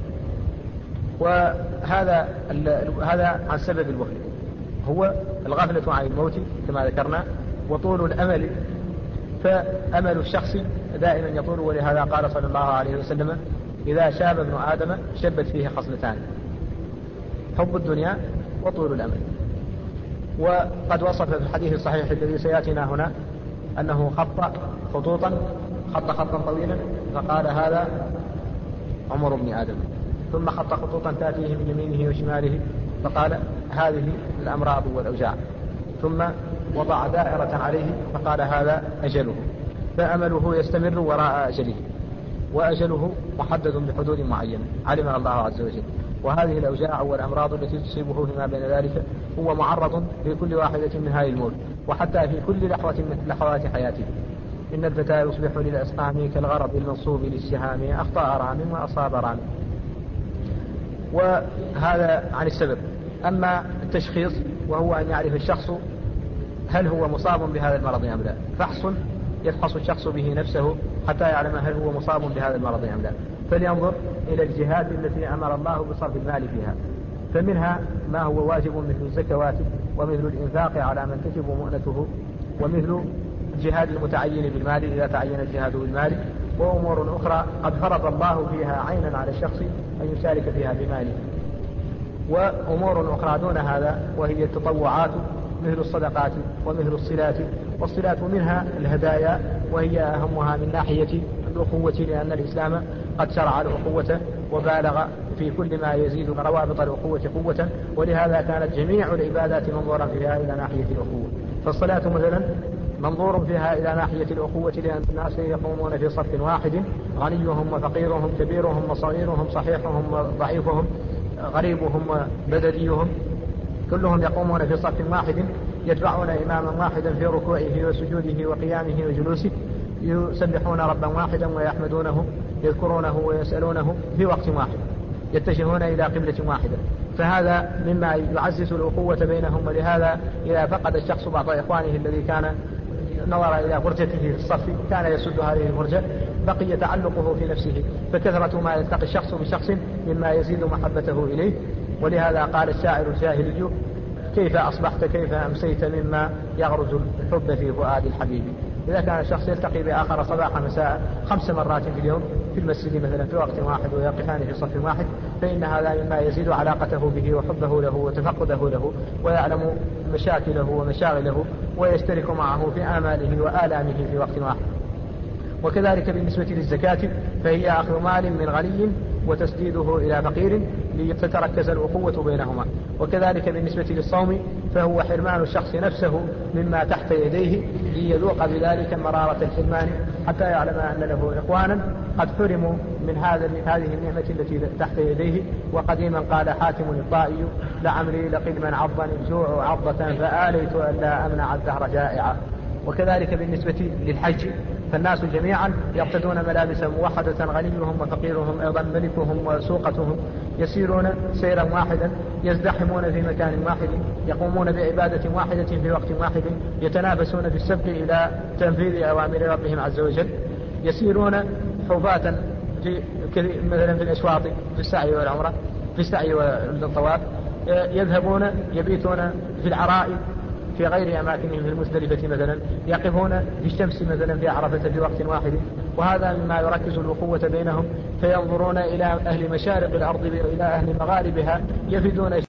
S2: وهذا هذا عن سبب البخل هو الغفلة عن الموت كما ذكرنا وطول الأمل. فأمل الشخص دائما يطول، ولهذا قال صلى الله عليه وسلم: إذا شاب ابن آدم شبت فيه خصلتان: حب الدنيا وطول الأمل. وقد وصف في الحديث الصحيح الذي سيأتينا هنا أنه خط خطوطا خط خطا طويلا فقال: هذا عمر ابن آدم. ثم خط خطوطا تأتيه من يمينه وشماله فقال: هذه الأمراض والأوجاع. ثم وضع دائرة عليه فقال: هذا أجله. فأمله يستمر وراء أجله، وأجله محدد بحدود معينة علمها الله عز وجل. وهذه الأوجاع والأمراض التي تصيبه فيما بين ذلك هو معرض في كل واحدة من هذه الموت، وحتى في كل لحظة من لحظات حياته. إن الفتى يصبح للأسقام كالغرض المنصوب للسهام، أخطأ رام وأصاب رام. وهذا عن السبب. أما التشخيص وهو أن يعرف الشخص هل هو مصاب بهذا المرض أم لا، فحص يفحص الشخص به نفسه حتى يعلم هل هو مصاب بهذا المرض أم لا، فلينظر إلى الجهات التي أمر الله بصرف المال فيها. فمنها ما هو واجب مثل الزكوات ومثل الإنفاق على من تجب مؤنته ومثل الجهاد المتعين بالمال إذا تعين الجهاد بالمال، وأمور أخرى قد فرض الله فيها عينا على الشخص أن يشارك فيها بماله، وأمور أخرى دون هذا وهي التطوعات مثل الصدقات ومثل الصلات. والصلات منها الهدايا وهي أهمها من ناحية الأخوة، لأن الإسلام قد شرع الأخوة وبالغ في كل ما يزيد روابط الأخوة قوة، ولهذا كانت جميع العبادات منظورا فيها إلى ناحية الأخوة. فالصلاة مثلا منظور فيها إلى ناحية الأخوة، لأن الناس يقومون في صف واحد، غنيهم وفقيرهم، كبيرهم وصغيرهم، صحيحهم وضعيفهم، غريبهم وبدديهم، كلهم يقومون في صف واحد، يتبعون إماما واحدا في ركوعه وسجوده وقيامه وجلوسه، يسبحون ربا واحدا ويحمدونه، يذكرونه ويسألونه في وقت واحد، يتجهون إلى قبلة واحدة. فهذا مما يعزز الأخوة بينهم. ولهذا إذا فقد الشخص بعض إخوانه الذي كان نظر إلى فرجته في الصف كان يسد هذه الفرجة، بقي تعلقه في نفسه، فكثرة ما يلتقي الشخص بشخص مما يزيد محبته إليه. ولهذا قال الشاعر الجاهلي: كيف أصبحت كيف أمسيت مما يغرز الحب في فؤاد الحبيب. إذا كان الشخص يلتقي بآخر صباحا مساء خمس مرات في اليوم في المسجد مثلا في وقت واحد ويقفان في صف واحد، فإن هذا مما يزيد علاقته به وحبه له وتفقده له، ويعلم مشاكله ومشاغله ويشترك معه في آماله وآلامه في وقت واحد. وكذلك بالنسبة للزكاة فهي أخذ مال من غني وتسديده إلى فقير لتتركز الأخوة بينهما. وكذلك بالنسبة للصوم فهو حرمان الشخص نفسه مما تحت يديه ليذوق بذلك مرارة الحرمان، حتى يعلم أن له إخوانا قد حرموا من هذا هذه النعمة التي تحت يديه. وقديما قال حاتم الطائي: لعمري لقد من عضني الجوع عضة فآليت أن لا أمنع الدهر جائعا. وكذلك بالنسبة للحج فالناس جميعا يرتدون ملابس موحدة، غنيهم وفقيرهم أيضا، ملكهم وسوقتهم، يسيرون سيرا واحدا، يزدحمون في مكان واحد، يقومون بعبادة واحدة في وقت واحد، يتنافسون في السبق إلى تنفيذ أوامر ربهم عز وجل، يسيرون حفاة في مثلا في الأشواط في السعي والعمرة في السعي والطواف، يذهبون يبيتون في العراء في غير أماكنهم في المزدلفة مثلا، يقفون في الشمس مثلا في عرفة في وقت واحد. وهذا مما يركز الأخوة بينهم، فينظرون إلى أهل مشارق الأرض وإلى أهل مغاربها يفدون